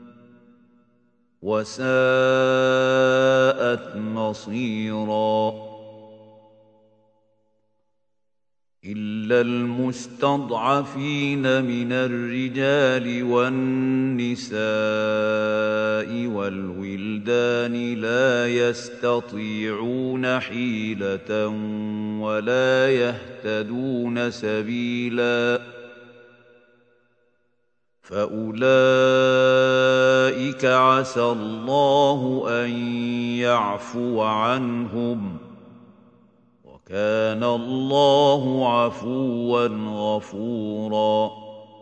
A: وساءت مصيراً إلا المستضعفين من الرجال والنساء والولدان لا يستطيعون حيلة ولا يهتدون سبيلا فأولئك عسى الله أن يعفو عنهم كان الله عفوا غفورا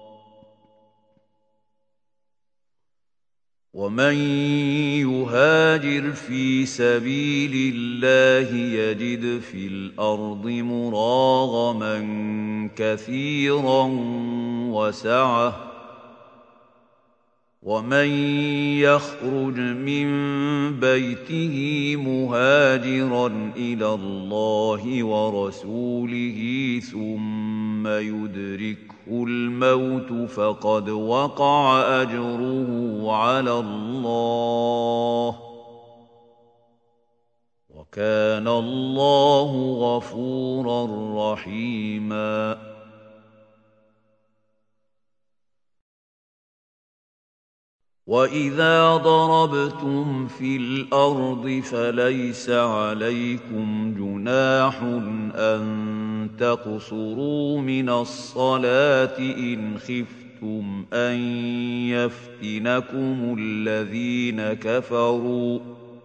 A: ومن يهاجر في سبيل الله يجد في الأرض مراغما كثيرا وسعة ومن يخرج من بيته مهاجرا إلى الله ورسوله ثم يدركه الموت فقد وقع أجره على الله وكان الله غفورا رحيما وَإِذَا ضَرَبْتُمْ فِي الْأَرْضِ فَلَيْسَ عَلَيْكُمْ جُنَاحٌ أَن تَقْصُرُوا مِنَ الصَّلَاةِ إِنْ خِفْتُمْ أَن يَفْتِنَكُمُ الَّذِينَ كَفَرُوا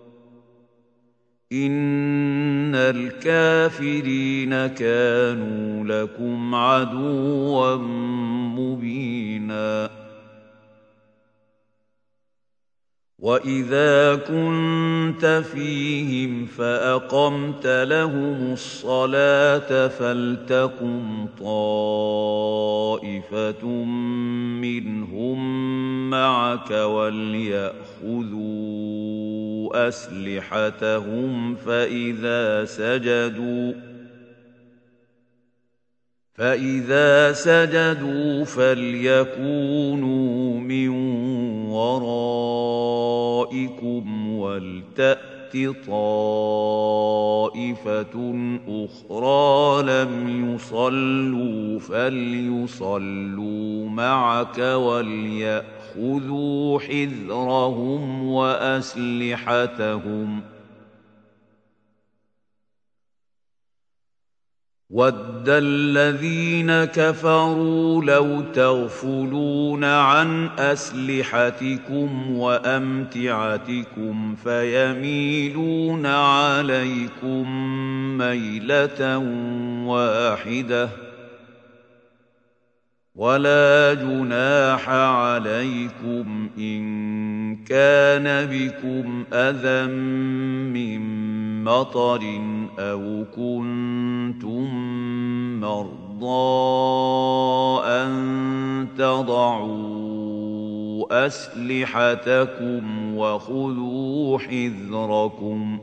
A: إِنَّ الْكَافِرِينَ كَانُوا لَكُمْ عَدُوًّا مُبِينًا وإذا كنت فيهم فأقمت لهم الصلاة فلتقم طائفة منهم معك وليأخذوا أسلحتهم فإذا سجدوا فإذا سجدوا فليكونوا من ورائكم ولتأت طائفة أخرى لم يصلوا فليصلوا معك وليأخذوا حذرهم وأسلحتهم وَدَّ الَّذِينَ كَفَرُوا لَوْ تَغْفُلُونَ عَنْ أَسْلِحَتِكُمْ وَأَمْتِعَتِكُمْ فَيَمِيلُونَ عَلَيْكُمْ مَيْلَةً وَاحِدَةً وَلَا جُنَاحَ عَلَيْكُمْ إِن كَانَ بِكُمْ أَذًى مِّن مطر أو كنتم مرضى أن تضعوا أسلحتكم وخذوا حذركم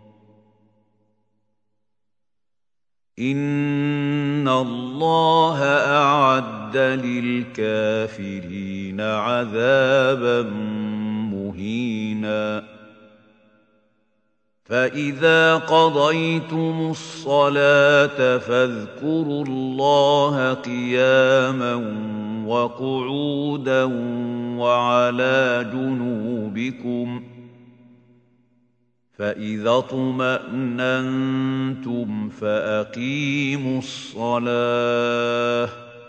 A: إن الله أعد للكافرين عذابا مهينا فإذا قضيتم الصلاة فاذكروا الله قياما وقعودا وعلى جنوبكم فإذا اطمأننتم فأقيموا الصلاة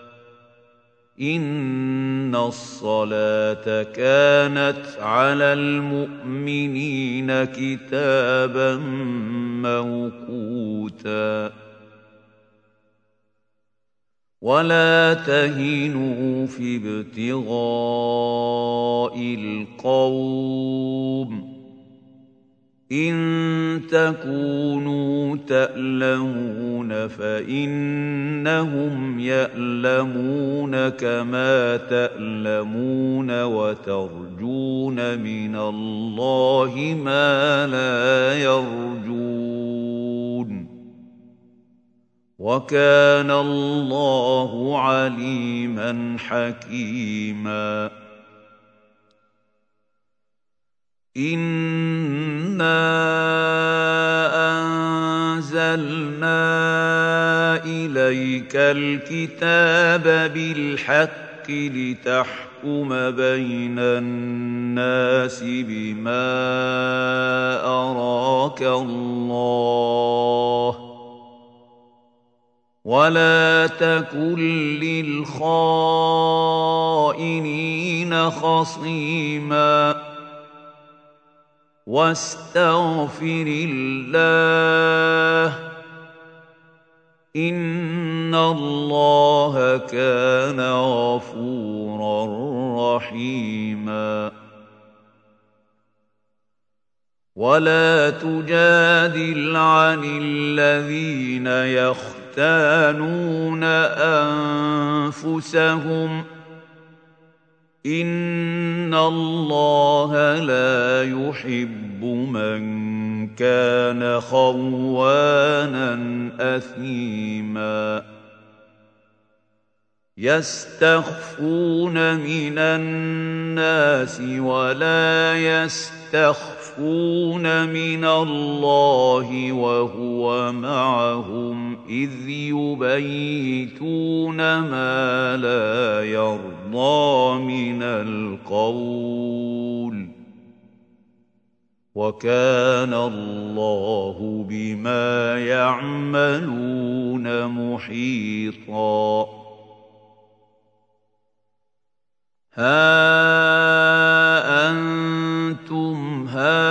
A: إن الصلاة كانت على المؤمنين كتابا موقوتا ولا تهنوا في ابتغاء القوم إن تكونوا تألمون فإنهم يألمون كما تألمون وترجون من الله ما لا يرجون وكان الله عليما حكيما إِنَّا أَنزَلْنَا إِلَيْكَ الْكِتَابَ بِالْحَقِّ لِتَحْكُمَ بَيْنَ النَّاسِ بِمَا أَرَاكَ اللَّهُ وَلَا تَكُن لِّلْخَائِنِينَ خَصِيمًا واستغفر الله إن الله كان غفورا رحيما ولا تجادل عن الذين يختانون أنفسهم إن الله لا يحب من كان خوانا أثيما يستخفون من الناس ولا يستخفون من الله وهو معهم إذ يبيتون ما لا يرضى من القول وكان الله بما يعملون محيطا ها أنتم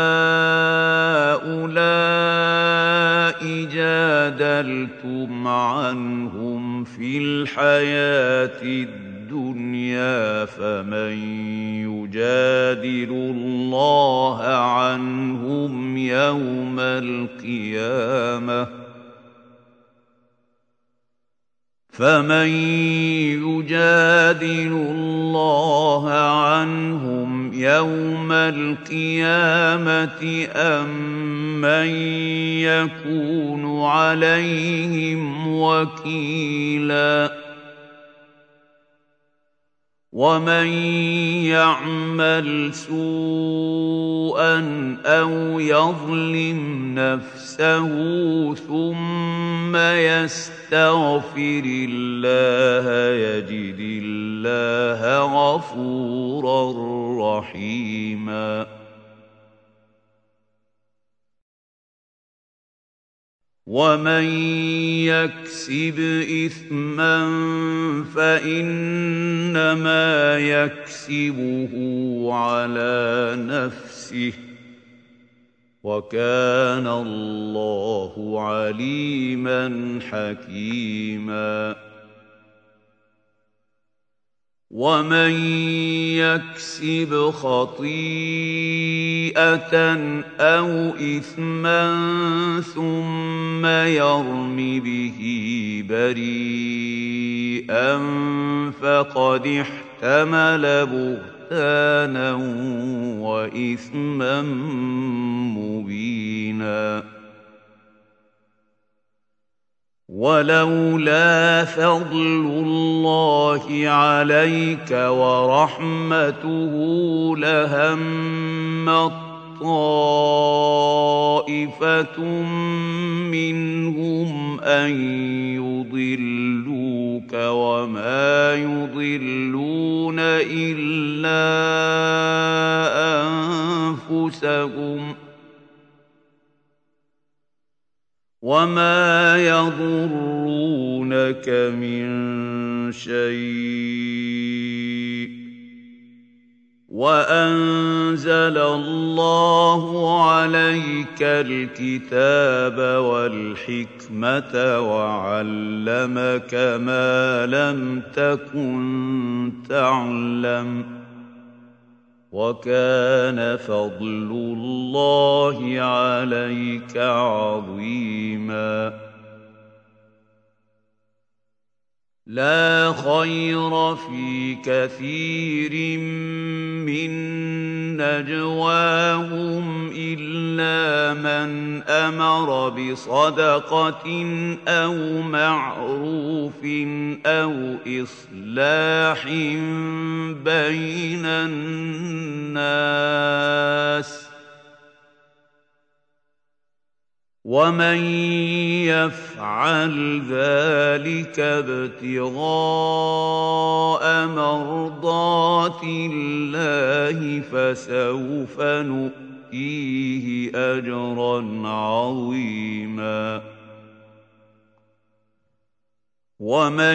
A: هؤلاء جادلتم عنهم في الحياة الدنيا الدنيا فمن يجادل الله عنهم يوم القيامة فمن يجادل الله عنهم يوم القيامة أم من يكون عليهم وكيلا ومن يعمل سوءا أو يظلم نفسه ثم يستغفر الله يجد الله غفورا رحيما ومن يكسب إثما فإنما يكسبه على نفسه وكان الله عليما حكيما ومن يكسب خطيئة أو إثما ثم يرم به بريئا فقد احتمل بهتانا وإثما مبينا ولولا فضل الله عليك ورحمته لهمت طائفة منهم أن يضلوك وما يضلون إلا أنفسهم وما يضرونك من شيء وأنزل الله عليك الكتاب والحكمة وعلمك ما لم تكن تعلم وكان فضل الله عليك عظيما لا خير في كثير من نجواهم إلا من أمر بصدقة أو معروف أو إصلاح بين الناس ومن يفعل ذلك ابتغاء مرضات الله فسوف نؤتيه أجرا عظيما ومن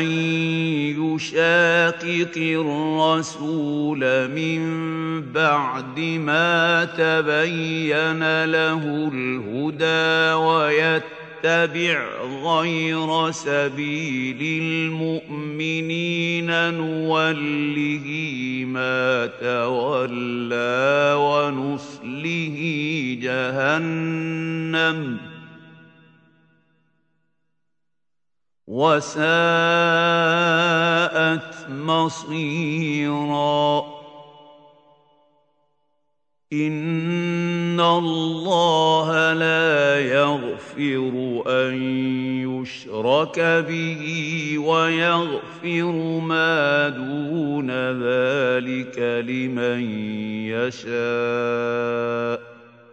A: يشاقق الرسول من بعد ما تبين له الهدى ويتبع غير سبيل المؤمنين نوله ما تولى ونصله جهنم وساءت مصيرا إن الله لا يغفر أن يشرك به ويغفر ما دون ذلك لمن يشاء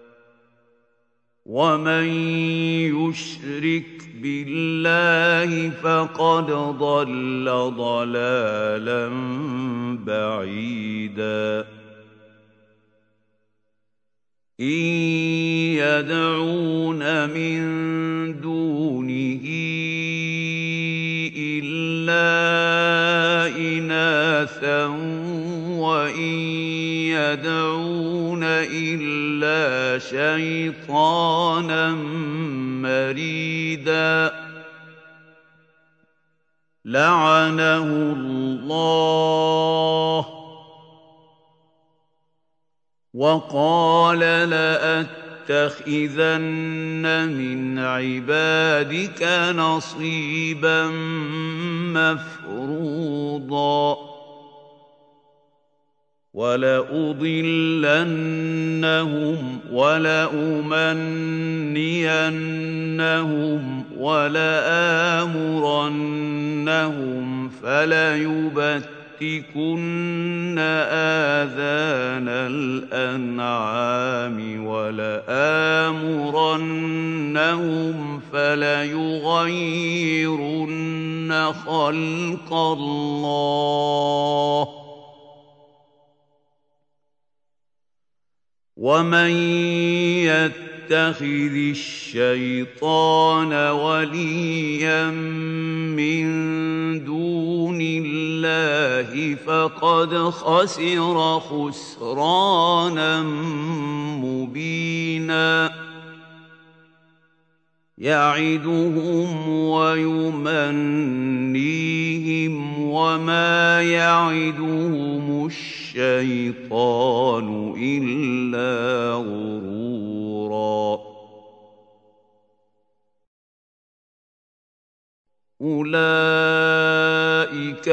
A: ومن يشرك بالله فقد ضل ضلالا بعيدا إن يدعون من دونه إلا إناثا وإن يدعون إلا شيطانا مريدا لعنه الله وقال لأتخذن من عبادك نصيبا مفروضا ولأضلنهم ولأمنينهم ولآمرنهم فليبتكن آذان الأنعام ولآمرنهم فليغيرن خلق الله ومن يتخذ الشيطان وليا من دون الله فقد خسر خسرانا مبينا يعدهم ويمنيهم وما يعدهم الشيطان إلا غرورا أولئك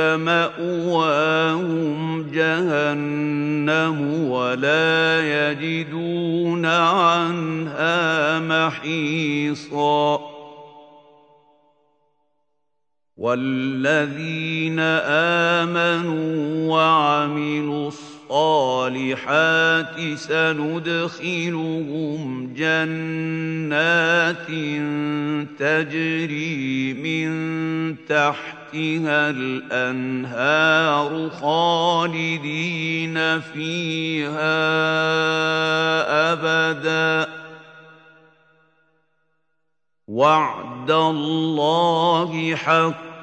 A: مأواهم جهنم ولا يجدون عنها محيصا والذين آمنوا وعملوا الصالحات سندخلهم جنات تجري من تحتها الأنهار خالدين فيها أبدا وعد الله حقا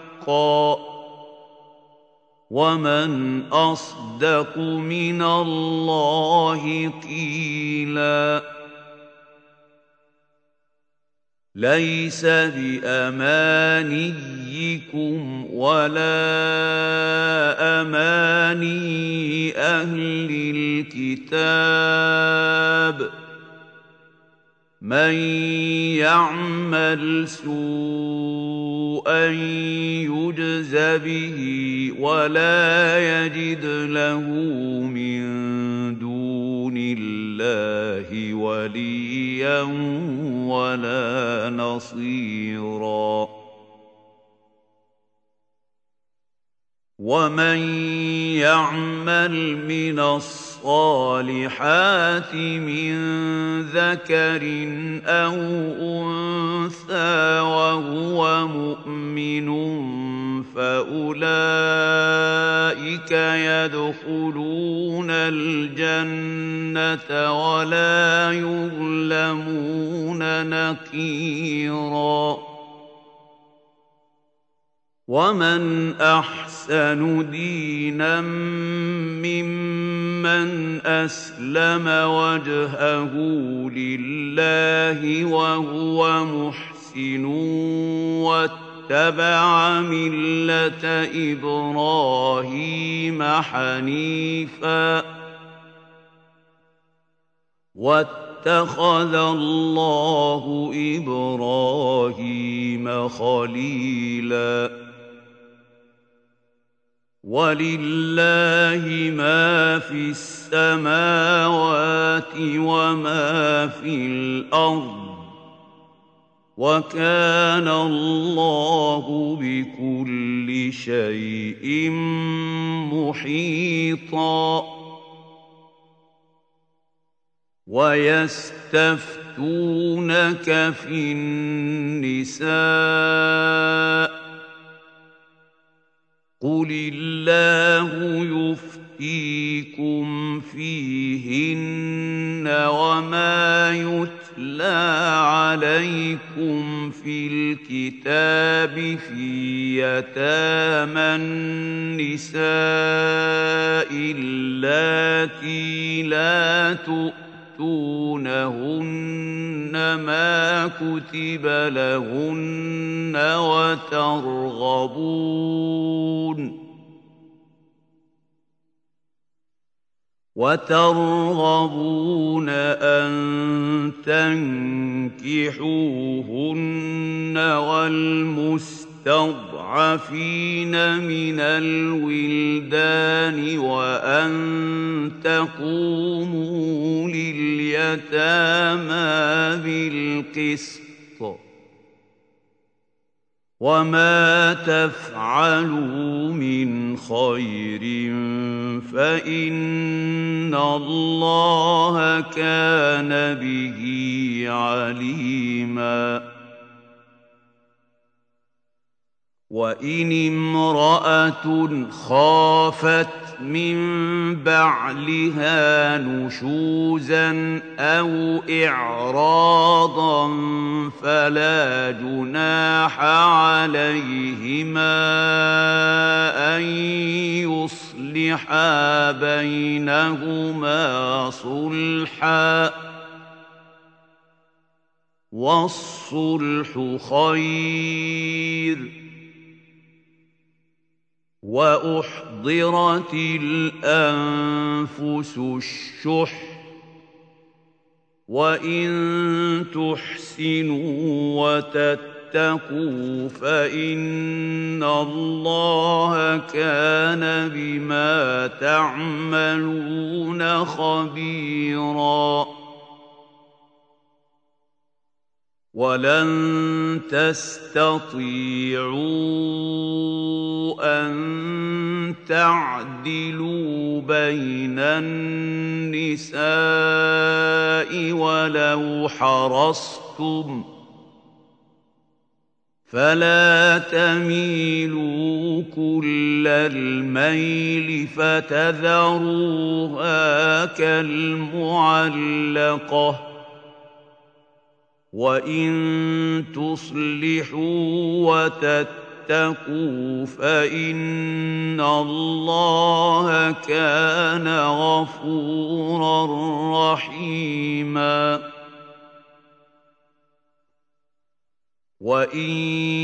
A: ومن أصدق من الله قيلا ليس بأمانيكم ولا أماني أهل الكتاب من يعمل سوءا يجز به ولا يجد له من دون الله وليا ولا نصيرا ومن يعمل من الصالحات من ذكر أو أنثى وهو مؤمن فأولئك يدخلون الجنة ولا يظلمون نقيرا ومن أحسن دينا ممن أسلم وجهه لله وهو محسن واتبع ملة إبراهيم حنيفا واتخذ الله إبراهيم خليلا ولله ما في السماوات وما في الأرض وكان الله بكل شيء محيطا ويستفتونك في النساء قل الله يفتيكم فيهن وما يتلى عليكم في الكتاب في يتامى النساء اللاتي لا تؤتونهن ما كتب لهن وترغبون وترغبون أن تنكحوهن والمستضعفين من الولدان وأن تقوموا لليتامى بالقسط وما تفعلوا من خير فإن الله كان به عليما وإن امرأة خافت من بعلها نشوزا أو إعراضا فلا جناح عليهما أن يصلحا بينهما صلحا والصلح خير وأحضرت الأنفس الشح وإن تحسنوا وتتقوا فإن الله كان بما تعملون خبيراً ولن تستطيعوا أن تعدلوا بين النساء ولو حرصتم فلا تميلوا كل الميل فتذروها كالمعلقة وإن تصلحوا وتتقوا فإن الله كان غفورا رحيما وإن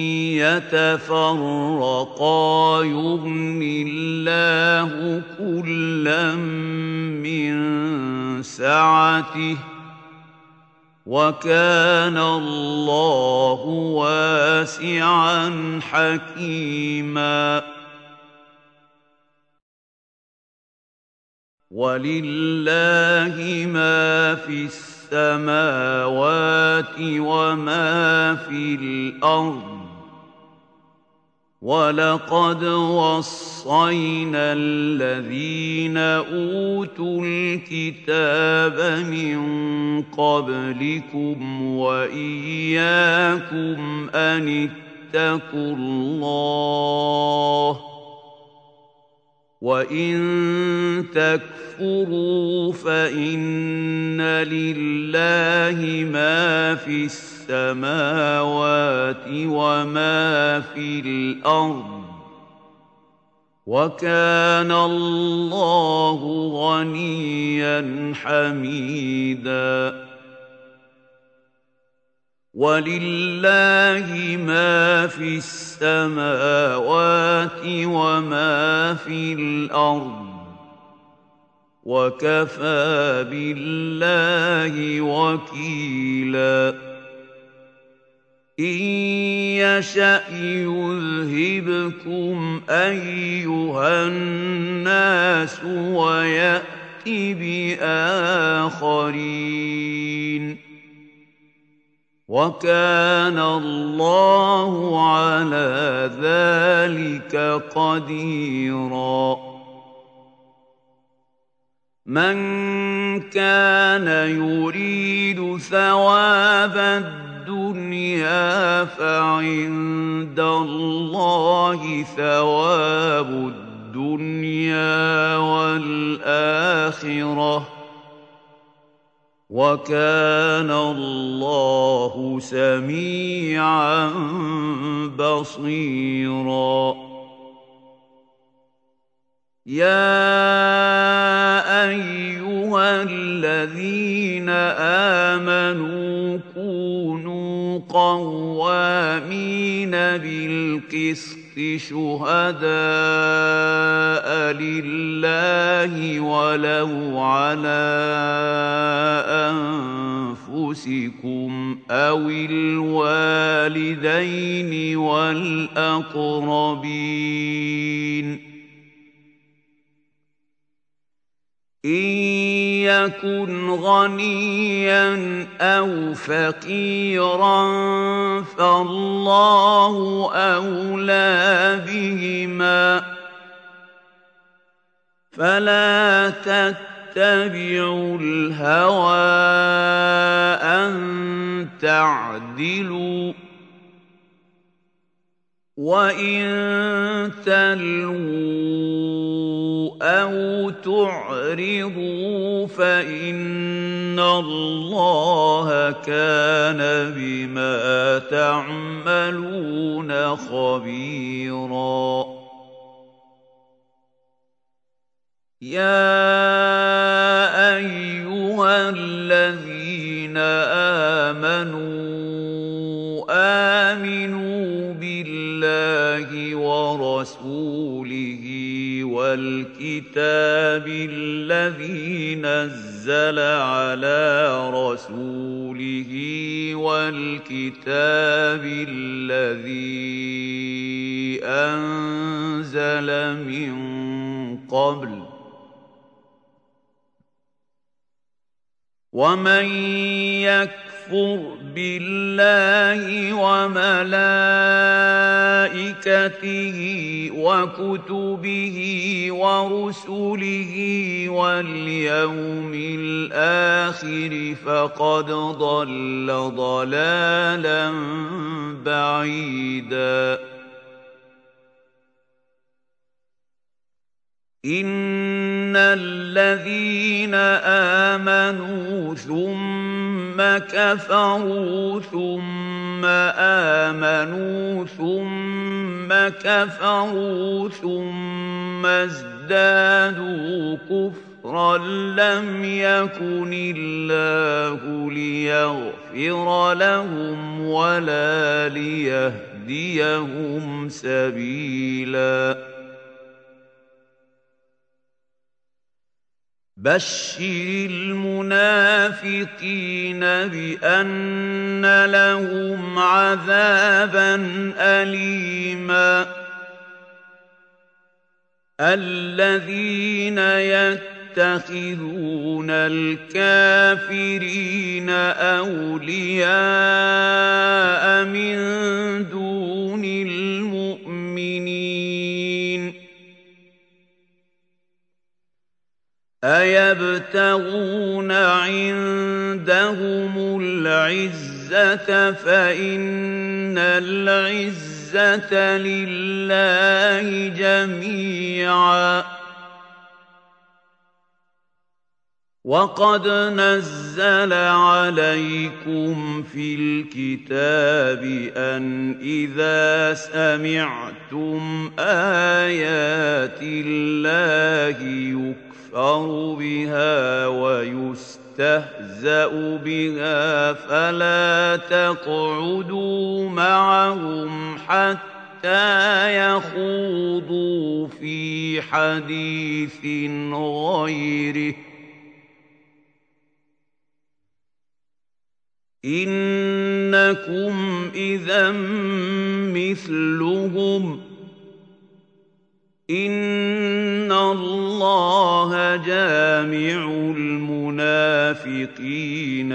A: يتفرقا يغن الله كلا من سعته وكان الله واسعا حكيما ولله ما في السماوات وما في الأرض ولقد وصينا الذين أوتوا الكتاب من قبلكم وإياكم أن اتقوا الله وإن تكفروا فإن لله ما في السماوات وما في الأرض وكان الله غنيا حميدا ولله ما في السماوات وما في الأرض وكفى بالله وكيلا إن يشأ يذهبكم أيها الناس ويأت بآخرين وكان الله على ذلك قديرا من كان يريد ثواب الدنيا فعند الله ثواب الدنيا والآخرة وكان الله سميعا بصيرا يا أيها الذين آمنوا بالقسط شهداء لله ولو على أنفسكم أو الوالدين والأقربين إن يكن غنيا أو فقيرا فالله أولى بهما فلا تتبعوا الهوى أن تعدلوا وإن تلووا أو تعرضوا فإن الله كان بما تعملون خبيرا يا أيها الذين آمنوا آمنوا بالله ورسوله والكتاب الذي نزل على رسوله والكتاب الذي أنزل من قبل ومن يكفر بالله وملائكته وكتبه ورسله واليوم الآخر فقد ضل ضلالا بعيدا إن الذين آمنوا ثم كفروا ثم آمنوا ثم كفروا ثم ازدادوا كفرا لم يكن الله ليغفر لهم ولا ليهديهم سبيلا بشر المنافقين بأن لهم عذابا أليما الذين يتخذون الكافرين أولياء من دون المؤمنين أيبتغون عندهم العزة فإن العزة لله جميعا وقد نزل عليكم في الكتاب أن إذا سمعتم آيات الله يكفر يكفر بها ويستهزأ بها فلا تقعدوا معهم حتى يخوضوا في حديث غيره إنكم إذا مثلهم إن الله جامع المنافقين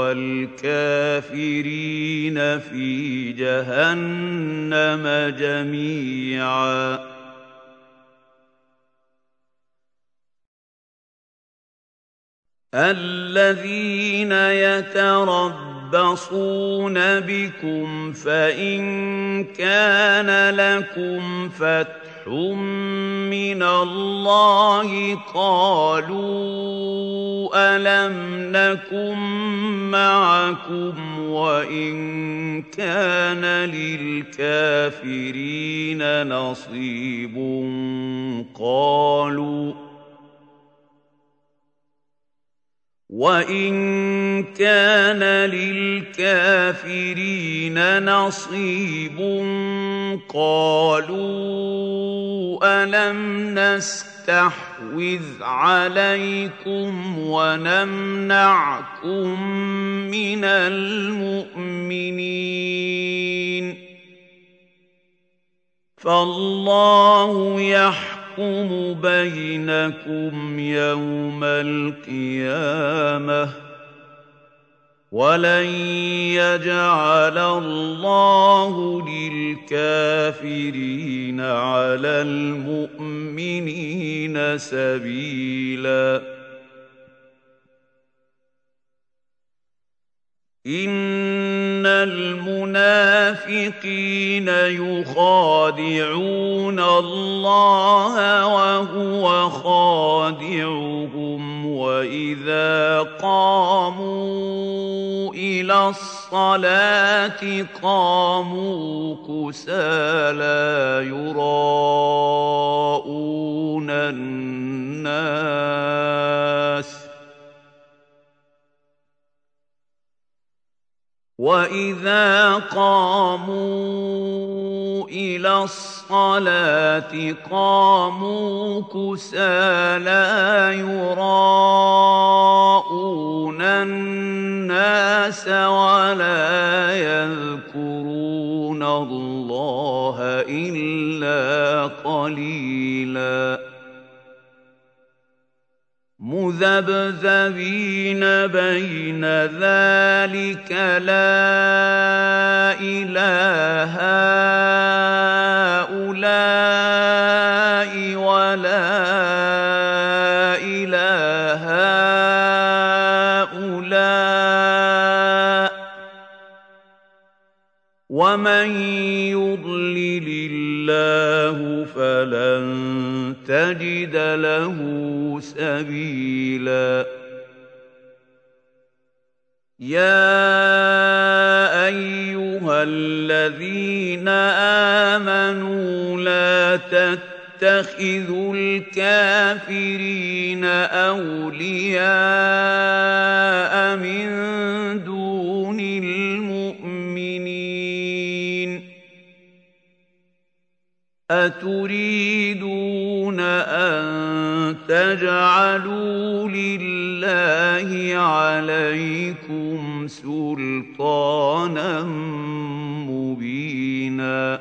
A: والكافرين في جهنم جميعا الذين يتربصون بكم فإن كان لكم فتح من الله قالوا ألم نكن معكم وإن كان للكافرين نصيب قالوا وإن كان للكافرين نصيب قالوا ألم نستحوذ عليكم ونمنعكم من المؤمنين فالله يحكم بينكم يوم القيامة ولن يجعل الله للكافرين على المؤمنين سبيلا إن المنافقين يخادعون الله وهو خادعهم وإذا قاموا إلى الصلاة قاموا كسالى يراءون الناس وَإِذَا قَامُوا إِلَى الصَّلَاةِ قَامُوا كُسَالَىٰ يُرَاءُونَ النَّاسَ وَلَا يَذْكُرُونَ اللَّهَ إِلَّا قَلِيلًا مذبذبين بين ذلك لا إله هؤلاء ولا إله هؤلاء ومن يضلل الله فلن تجد له سبيلا يا أيها الذين آمنوا لا تتخذوا الكافرين أولياء من دون المؤمنين أتريدون أن تجعلوا لله عليكم سلطانا مبينا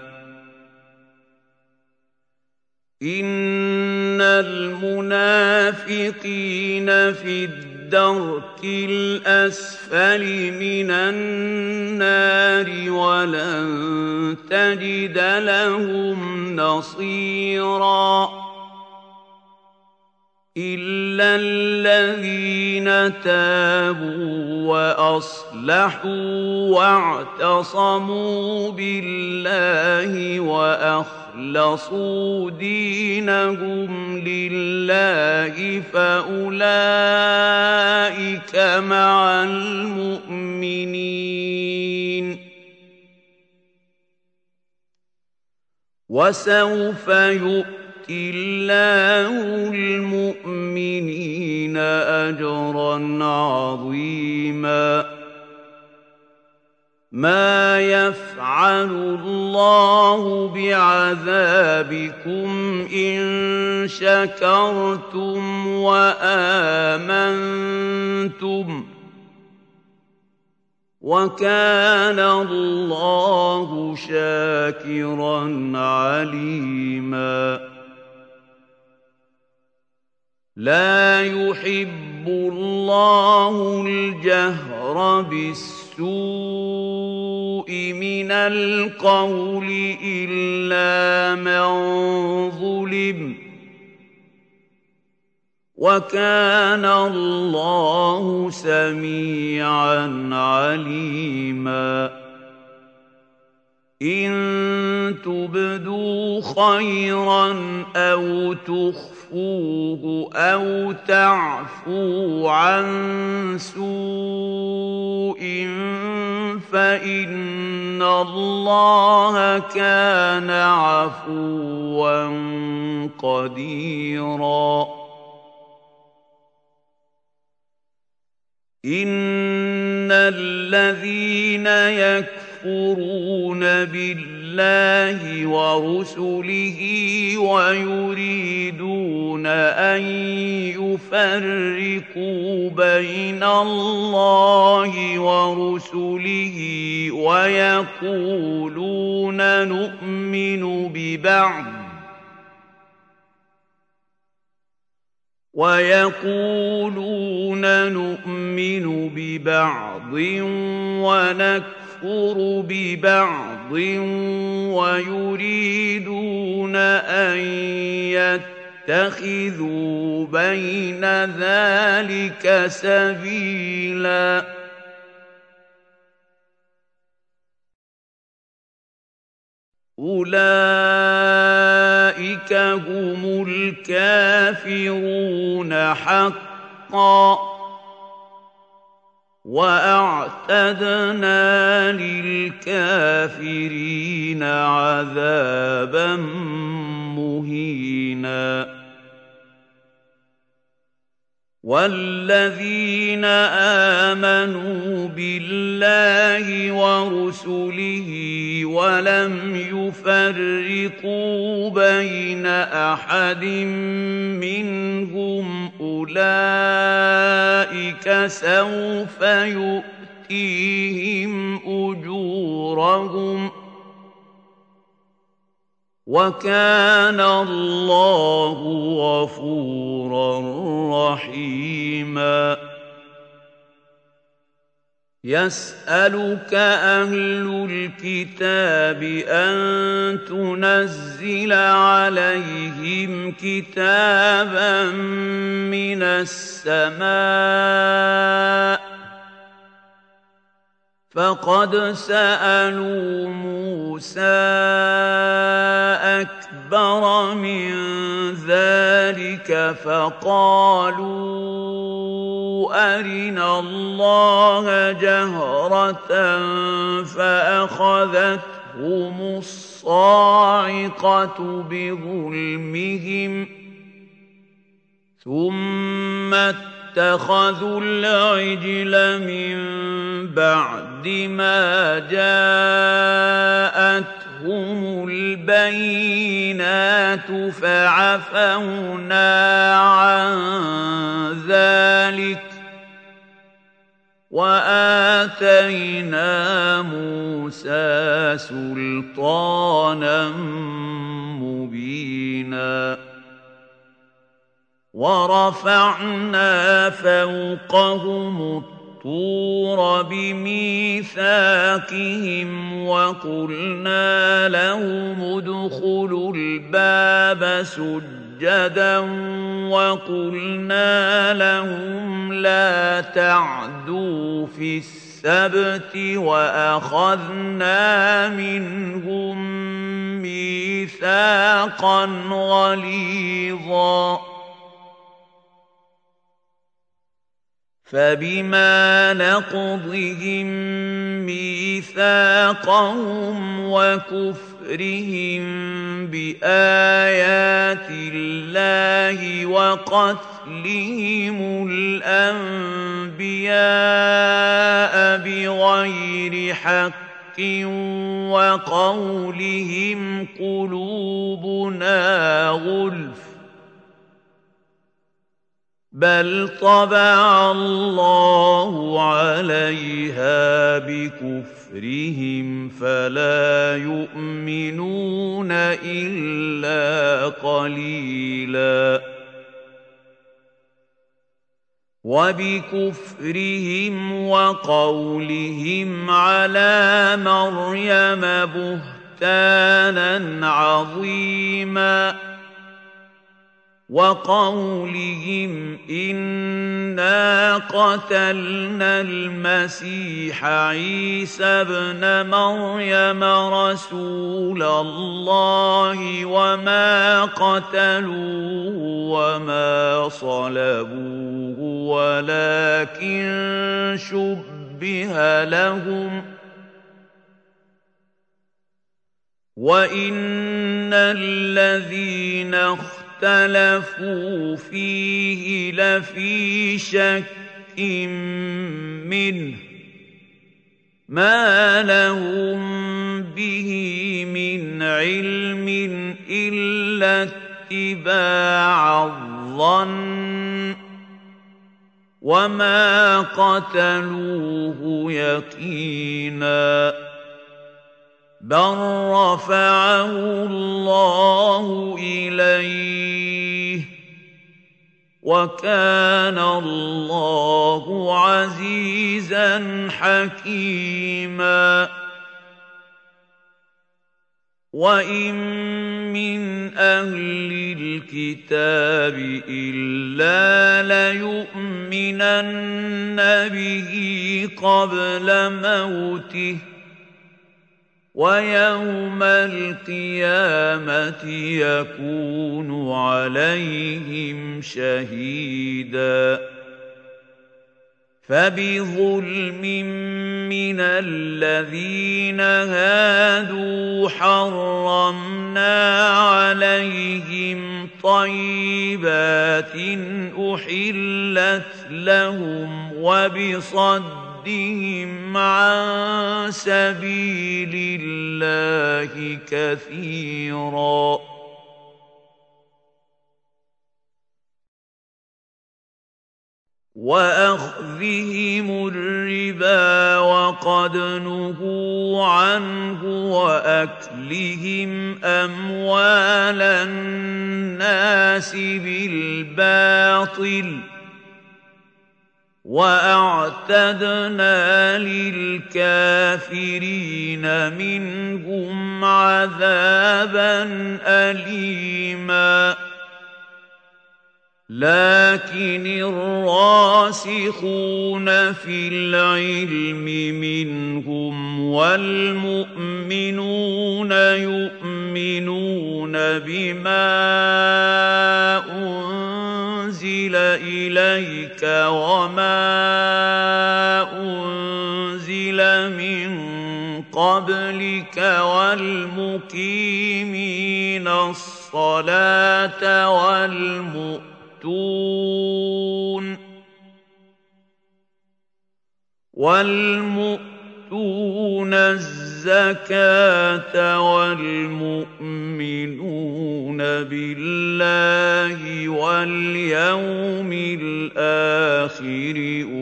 A: إن المنافقين في الدرك الأسفل من النار ولن تجد لهم نصيرا إلا الذين تابوا وأصلحوا واعتصموا بالله وأخلصوا دينهم لله فأولئك مع المؤمنين وسوف يؤمنون الله المؤمنين أجرا عظيما ما يفعل الله بعذابكم إن شكرتم وآمنتم وكان الله شاكرا عليما لا يحب الله الجهر بالسوء من القول إلا من ظلم وكان الله سميعا عليما إن تبدوا خيرا أو تخفوه أو تعفوا عن سوء فإن الله كان عفوا قديرا إن الذين يكفرون بالله بالله ورسله ويريدون أن يفرقوا بين الله ورسله ويقولون نؤمن ببعض ويقولون نؤمن ببعض ونكفر ببعض ويريدون أن يتخذوا بين ذلك سبيلا أولئك هم الكافرون حقا وأعتدنا للكافرين عذابا مهينا والذين آمنوا بالله ورسله ولم يفرقوا بين أحد منهم أولئك سوف يؤتيهم أجورهم وكان الله غفورا رحيما يسألك أهل الكتاب أن تنزل عليهم كتابا من السماء فقد سألوا موسى أكبر من ذلك فقالوا أرنا الله جهرة فأخذتهم الصاعقة بظلمهم ثم اتخذوا العجل من بعد ما جاءتهم البينات فعفونا عن ذلك وآتينا موسى سلطانا مبينا ورفعنا فوقهم الطور بميثاقهم وقلنا لهم ادخلوا الباب سجدا وقلنا لهم لا تعدوا في السبت وأخذنا منهم ميثاقا غليظا فبما نقضهم ميثاقهم وكفرهم بآيات الله وقتلهم الأنبياء بغير حق وقولهم قلوبنا غلف بل طبع الله عليها بكفرهم فلا يؤمنون إلا قليلا وبكفرهم وقولهم على مريم بهتانا عظيما وقولهم إنا قتلنا المسيح عيسى ابن مريم رسول الله وما قتلوه وما صلبوه ولكن شبه لهم وإن الذين اختلفوا فيه لفي شك منه ما لهم به من علم إلا اتباع الظن وما قتلوه يقينا بل رفعه الله إليه وكان الله عزيزا حكيما وإن من أهل الكتاب إلا ليؤمنن به قبل موته ويوم القيامة يكون عليهم شهيدا فبظلم من الذين هادوا حرمنا عليهم طيبات أحلت لهم وبصدهم عن سبيل الله كثيرا وأخذهم الربا وقد نهوا عنه وأكلهم أموال الناس بالباطل وأعتدنا للكافرين منهم عذابا أليما لكن الراسخون في العلم منهم والمؤمنون يؤمنون بما أنزل إليك وما أنزل من قبلك والمقيمين الصلاة والمؤمنين والمؤتون الزكاة والمؤمنون بالله واليوم الآخر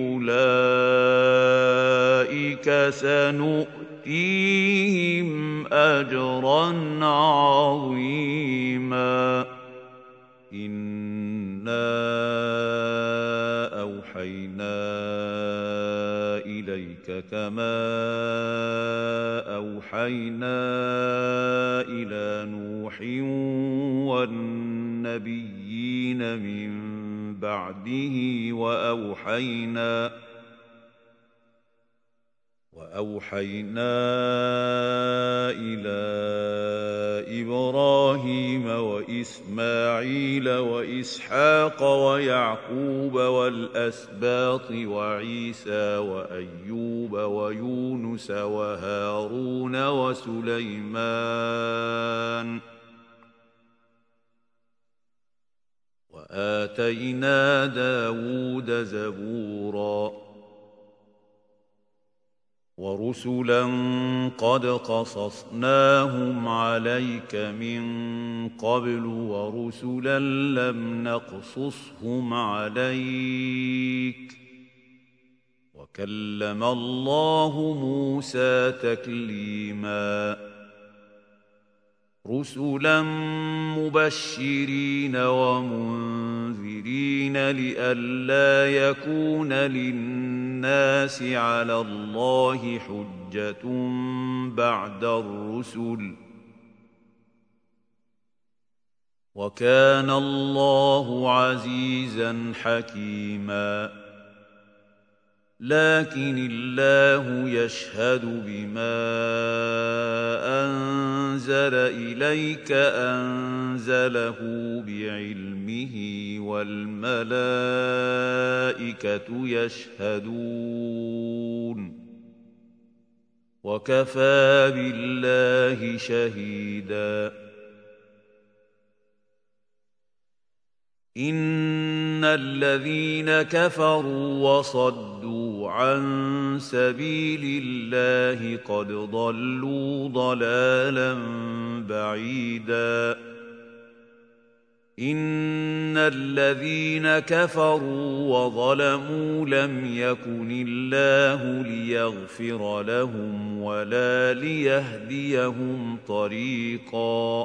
A: أولئك سنؤتيهم أجرا عظيما إِنَّا أَوْحَيْنَا إِلَيْكَ كَمَا أَوْحَيْنَا إِلَى نُوحٍ وَالنَّبِيِّينَ مِن بَعْدِهِ وَأَوْحَيْنَا وَأَوْحَيْنَا إِلَى إِبْرَاهِيمَ وَإِسْمَاعِيلَ وَإِسْحَاقَ وَيَعْقُوبَ وَالْأَسْبَاطِ وَعِيسَى وَأَيُّوبَ وَيُونُسَ وَهَارُونَ وَسُلَيْمَانَ وَآتَيْنَا دَاوُودَ زَبُورًا وَرُسُلًا قَدْ قَصَصْنَاهُمْ عَلَيْكَ مِنْ قَبْلُ وَرُسُلًا لَمْ نَقْصُصْهُمْ عَلَيْكَ وَكَلَّمَ اللَّهُ مُوسَى تَكْلِيمًا رُسُلًا مُبَشِّرِينَ وَمُنذِرِينَ لِئَلَّا يَكُونَ لِلنَّاسِ عَلَى اللَّهِ حُجَّةٌ بَعْدَ الرُّسُلِ وَكَانَ اللَّهُ عَزِيزًا حَكِيمًا لكن الله يشهد بما أنزل إليك أنزله بعلمه والملائكة يشهدون وكفى بالله شهيدا إن الذين كفروا وصدوا صدوا عن سبيل الله قد ضلوا ضلالا بعيدا إن الذين كفروا وظلموا لم يكن الله ليغفر لهم ولا ليهديهم طريقا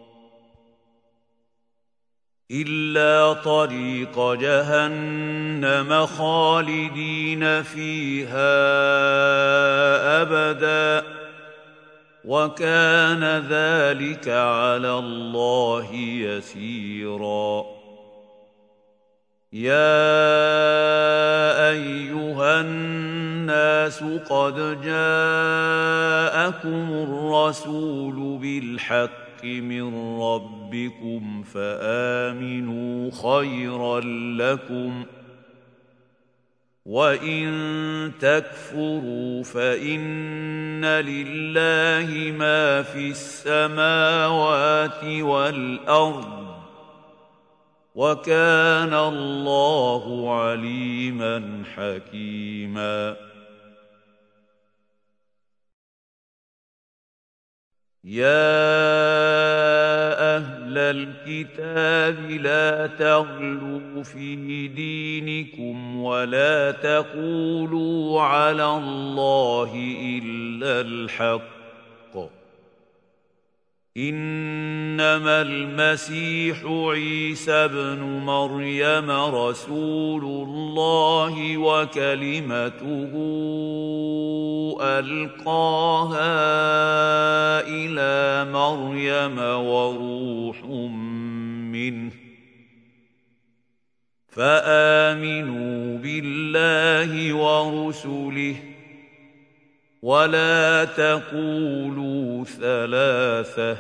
A: إلا طريق جهنم خالدين فيها أبدا وكان ذلك على الله يسيرا يا أيها الناس قد جاءكم الرسول بالحق من ربكم فآمنوا خيرا لكم وإن تكفروا فإن لله ما في السماوات والأرض وكان الله عليما حكيما يا أهل الكتاب لا تغلوا في دينكم ولا تقولوا على الله إلا الحق إنما المسيح عيسى ابن مريم رسول الله وكلمته ألقاها إلى مريم وروح منه فآمنوا بالله ورسله ولا تقولوا ثلاثة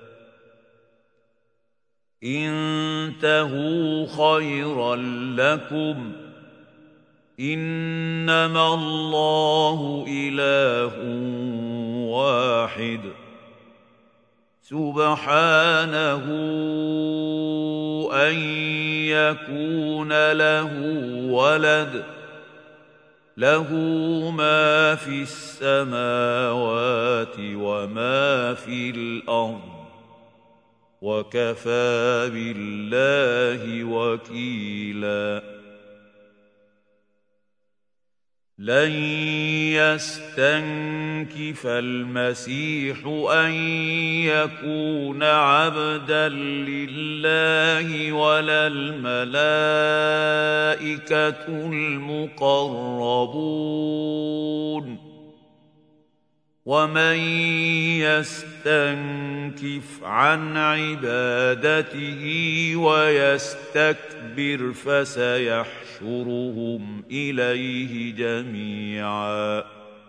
A: انتهوا خيرا لكم إنما الله إله واحد سبحانه أن يكون له ولد له ما في السماوات وما في الأرض وكفى بالله وكيلا لن يستنكف المسيح أن يكون عبدا لله ولا الملائكة المقربون ومن يستنكف عن عبادته ويستكبر فسيحشرهم إليه جميعا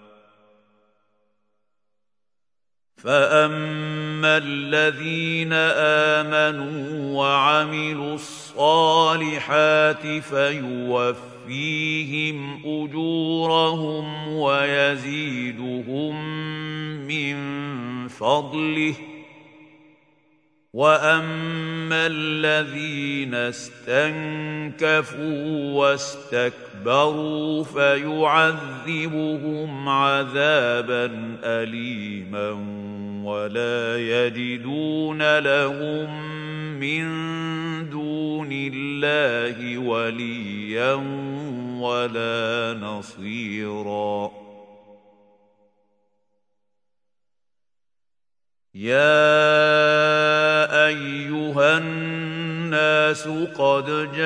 A: فأما الذين آمنوا وعملوا الصالحات فيوفيهم أجورهم ويزيدهم من فضله وأما الذين استنكفوا واستكبروا فيعذبهم عذابا أليما ولا يجدون لهم من دون الله وليا ولا نصيرا يا أيها الناس قد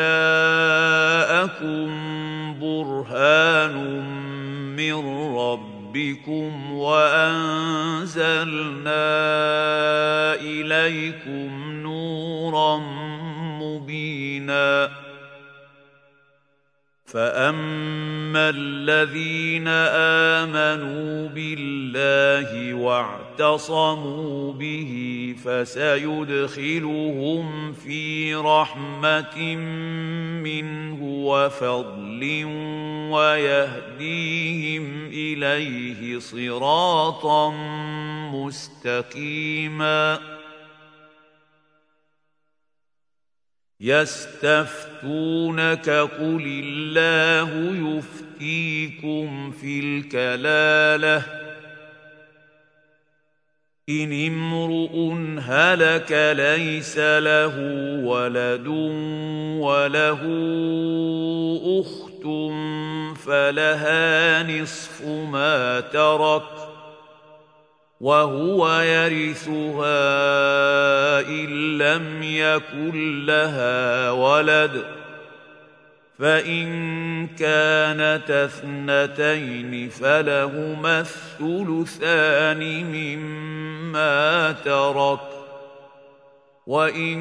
A: جاءكم برهان من ربكم وأنزلنا إليكم نورا مبينا فأما الذين آمنوا بالله واعتصموا به فسيدخلهم في رحمة منه وفضل ويهديهم إليه صراطا مستقيما يستفتونك قل الله يفتيكم في الكلالة إن امرؤ هلك ليس له ولد وله أخت فلها نصف ما ترك وهو يرثها إن لم يكن لها ولد فإن كانت اثنتين فلهما الثلثان مما ترك وإن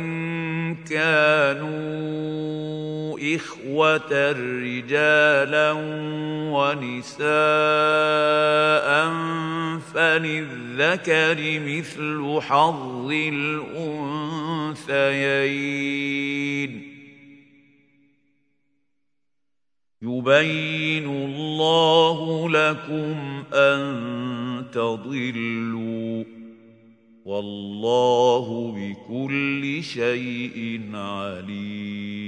A: كانوا إخوة رجالا ونساء فللذكر مثل حظ الأنثيين يبين الله لكم أن تضلوا والله بكل شيء عليم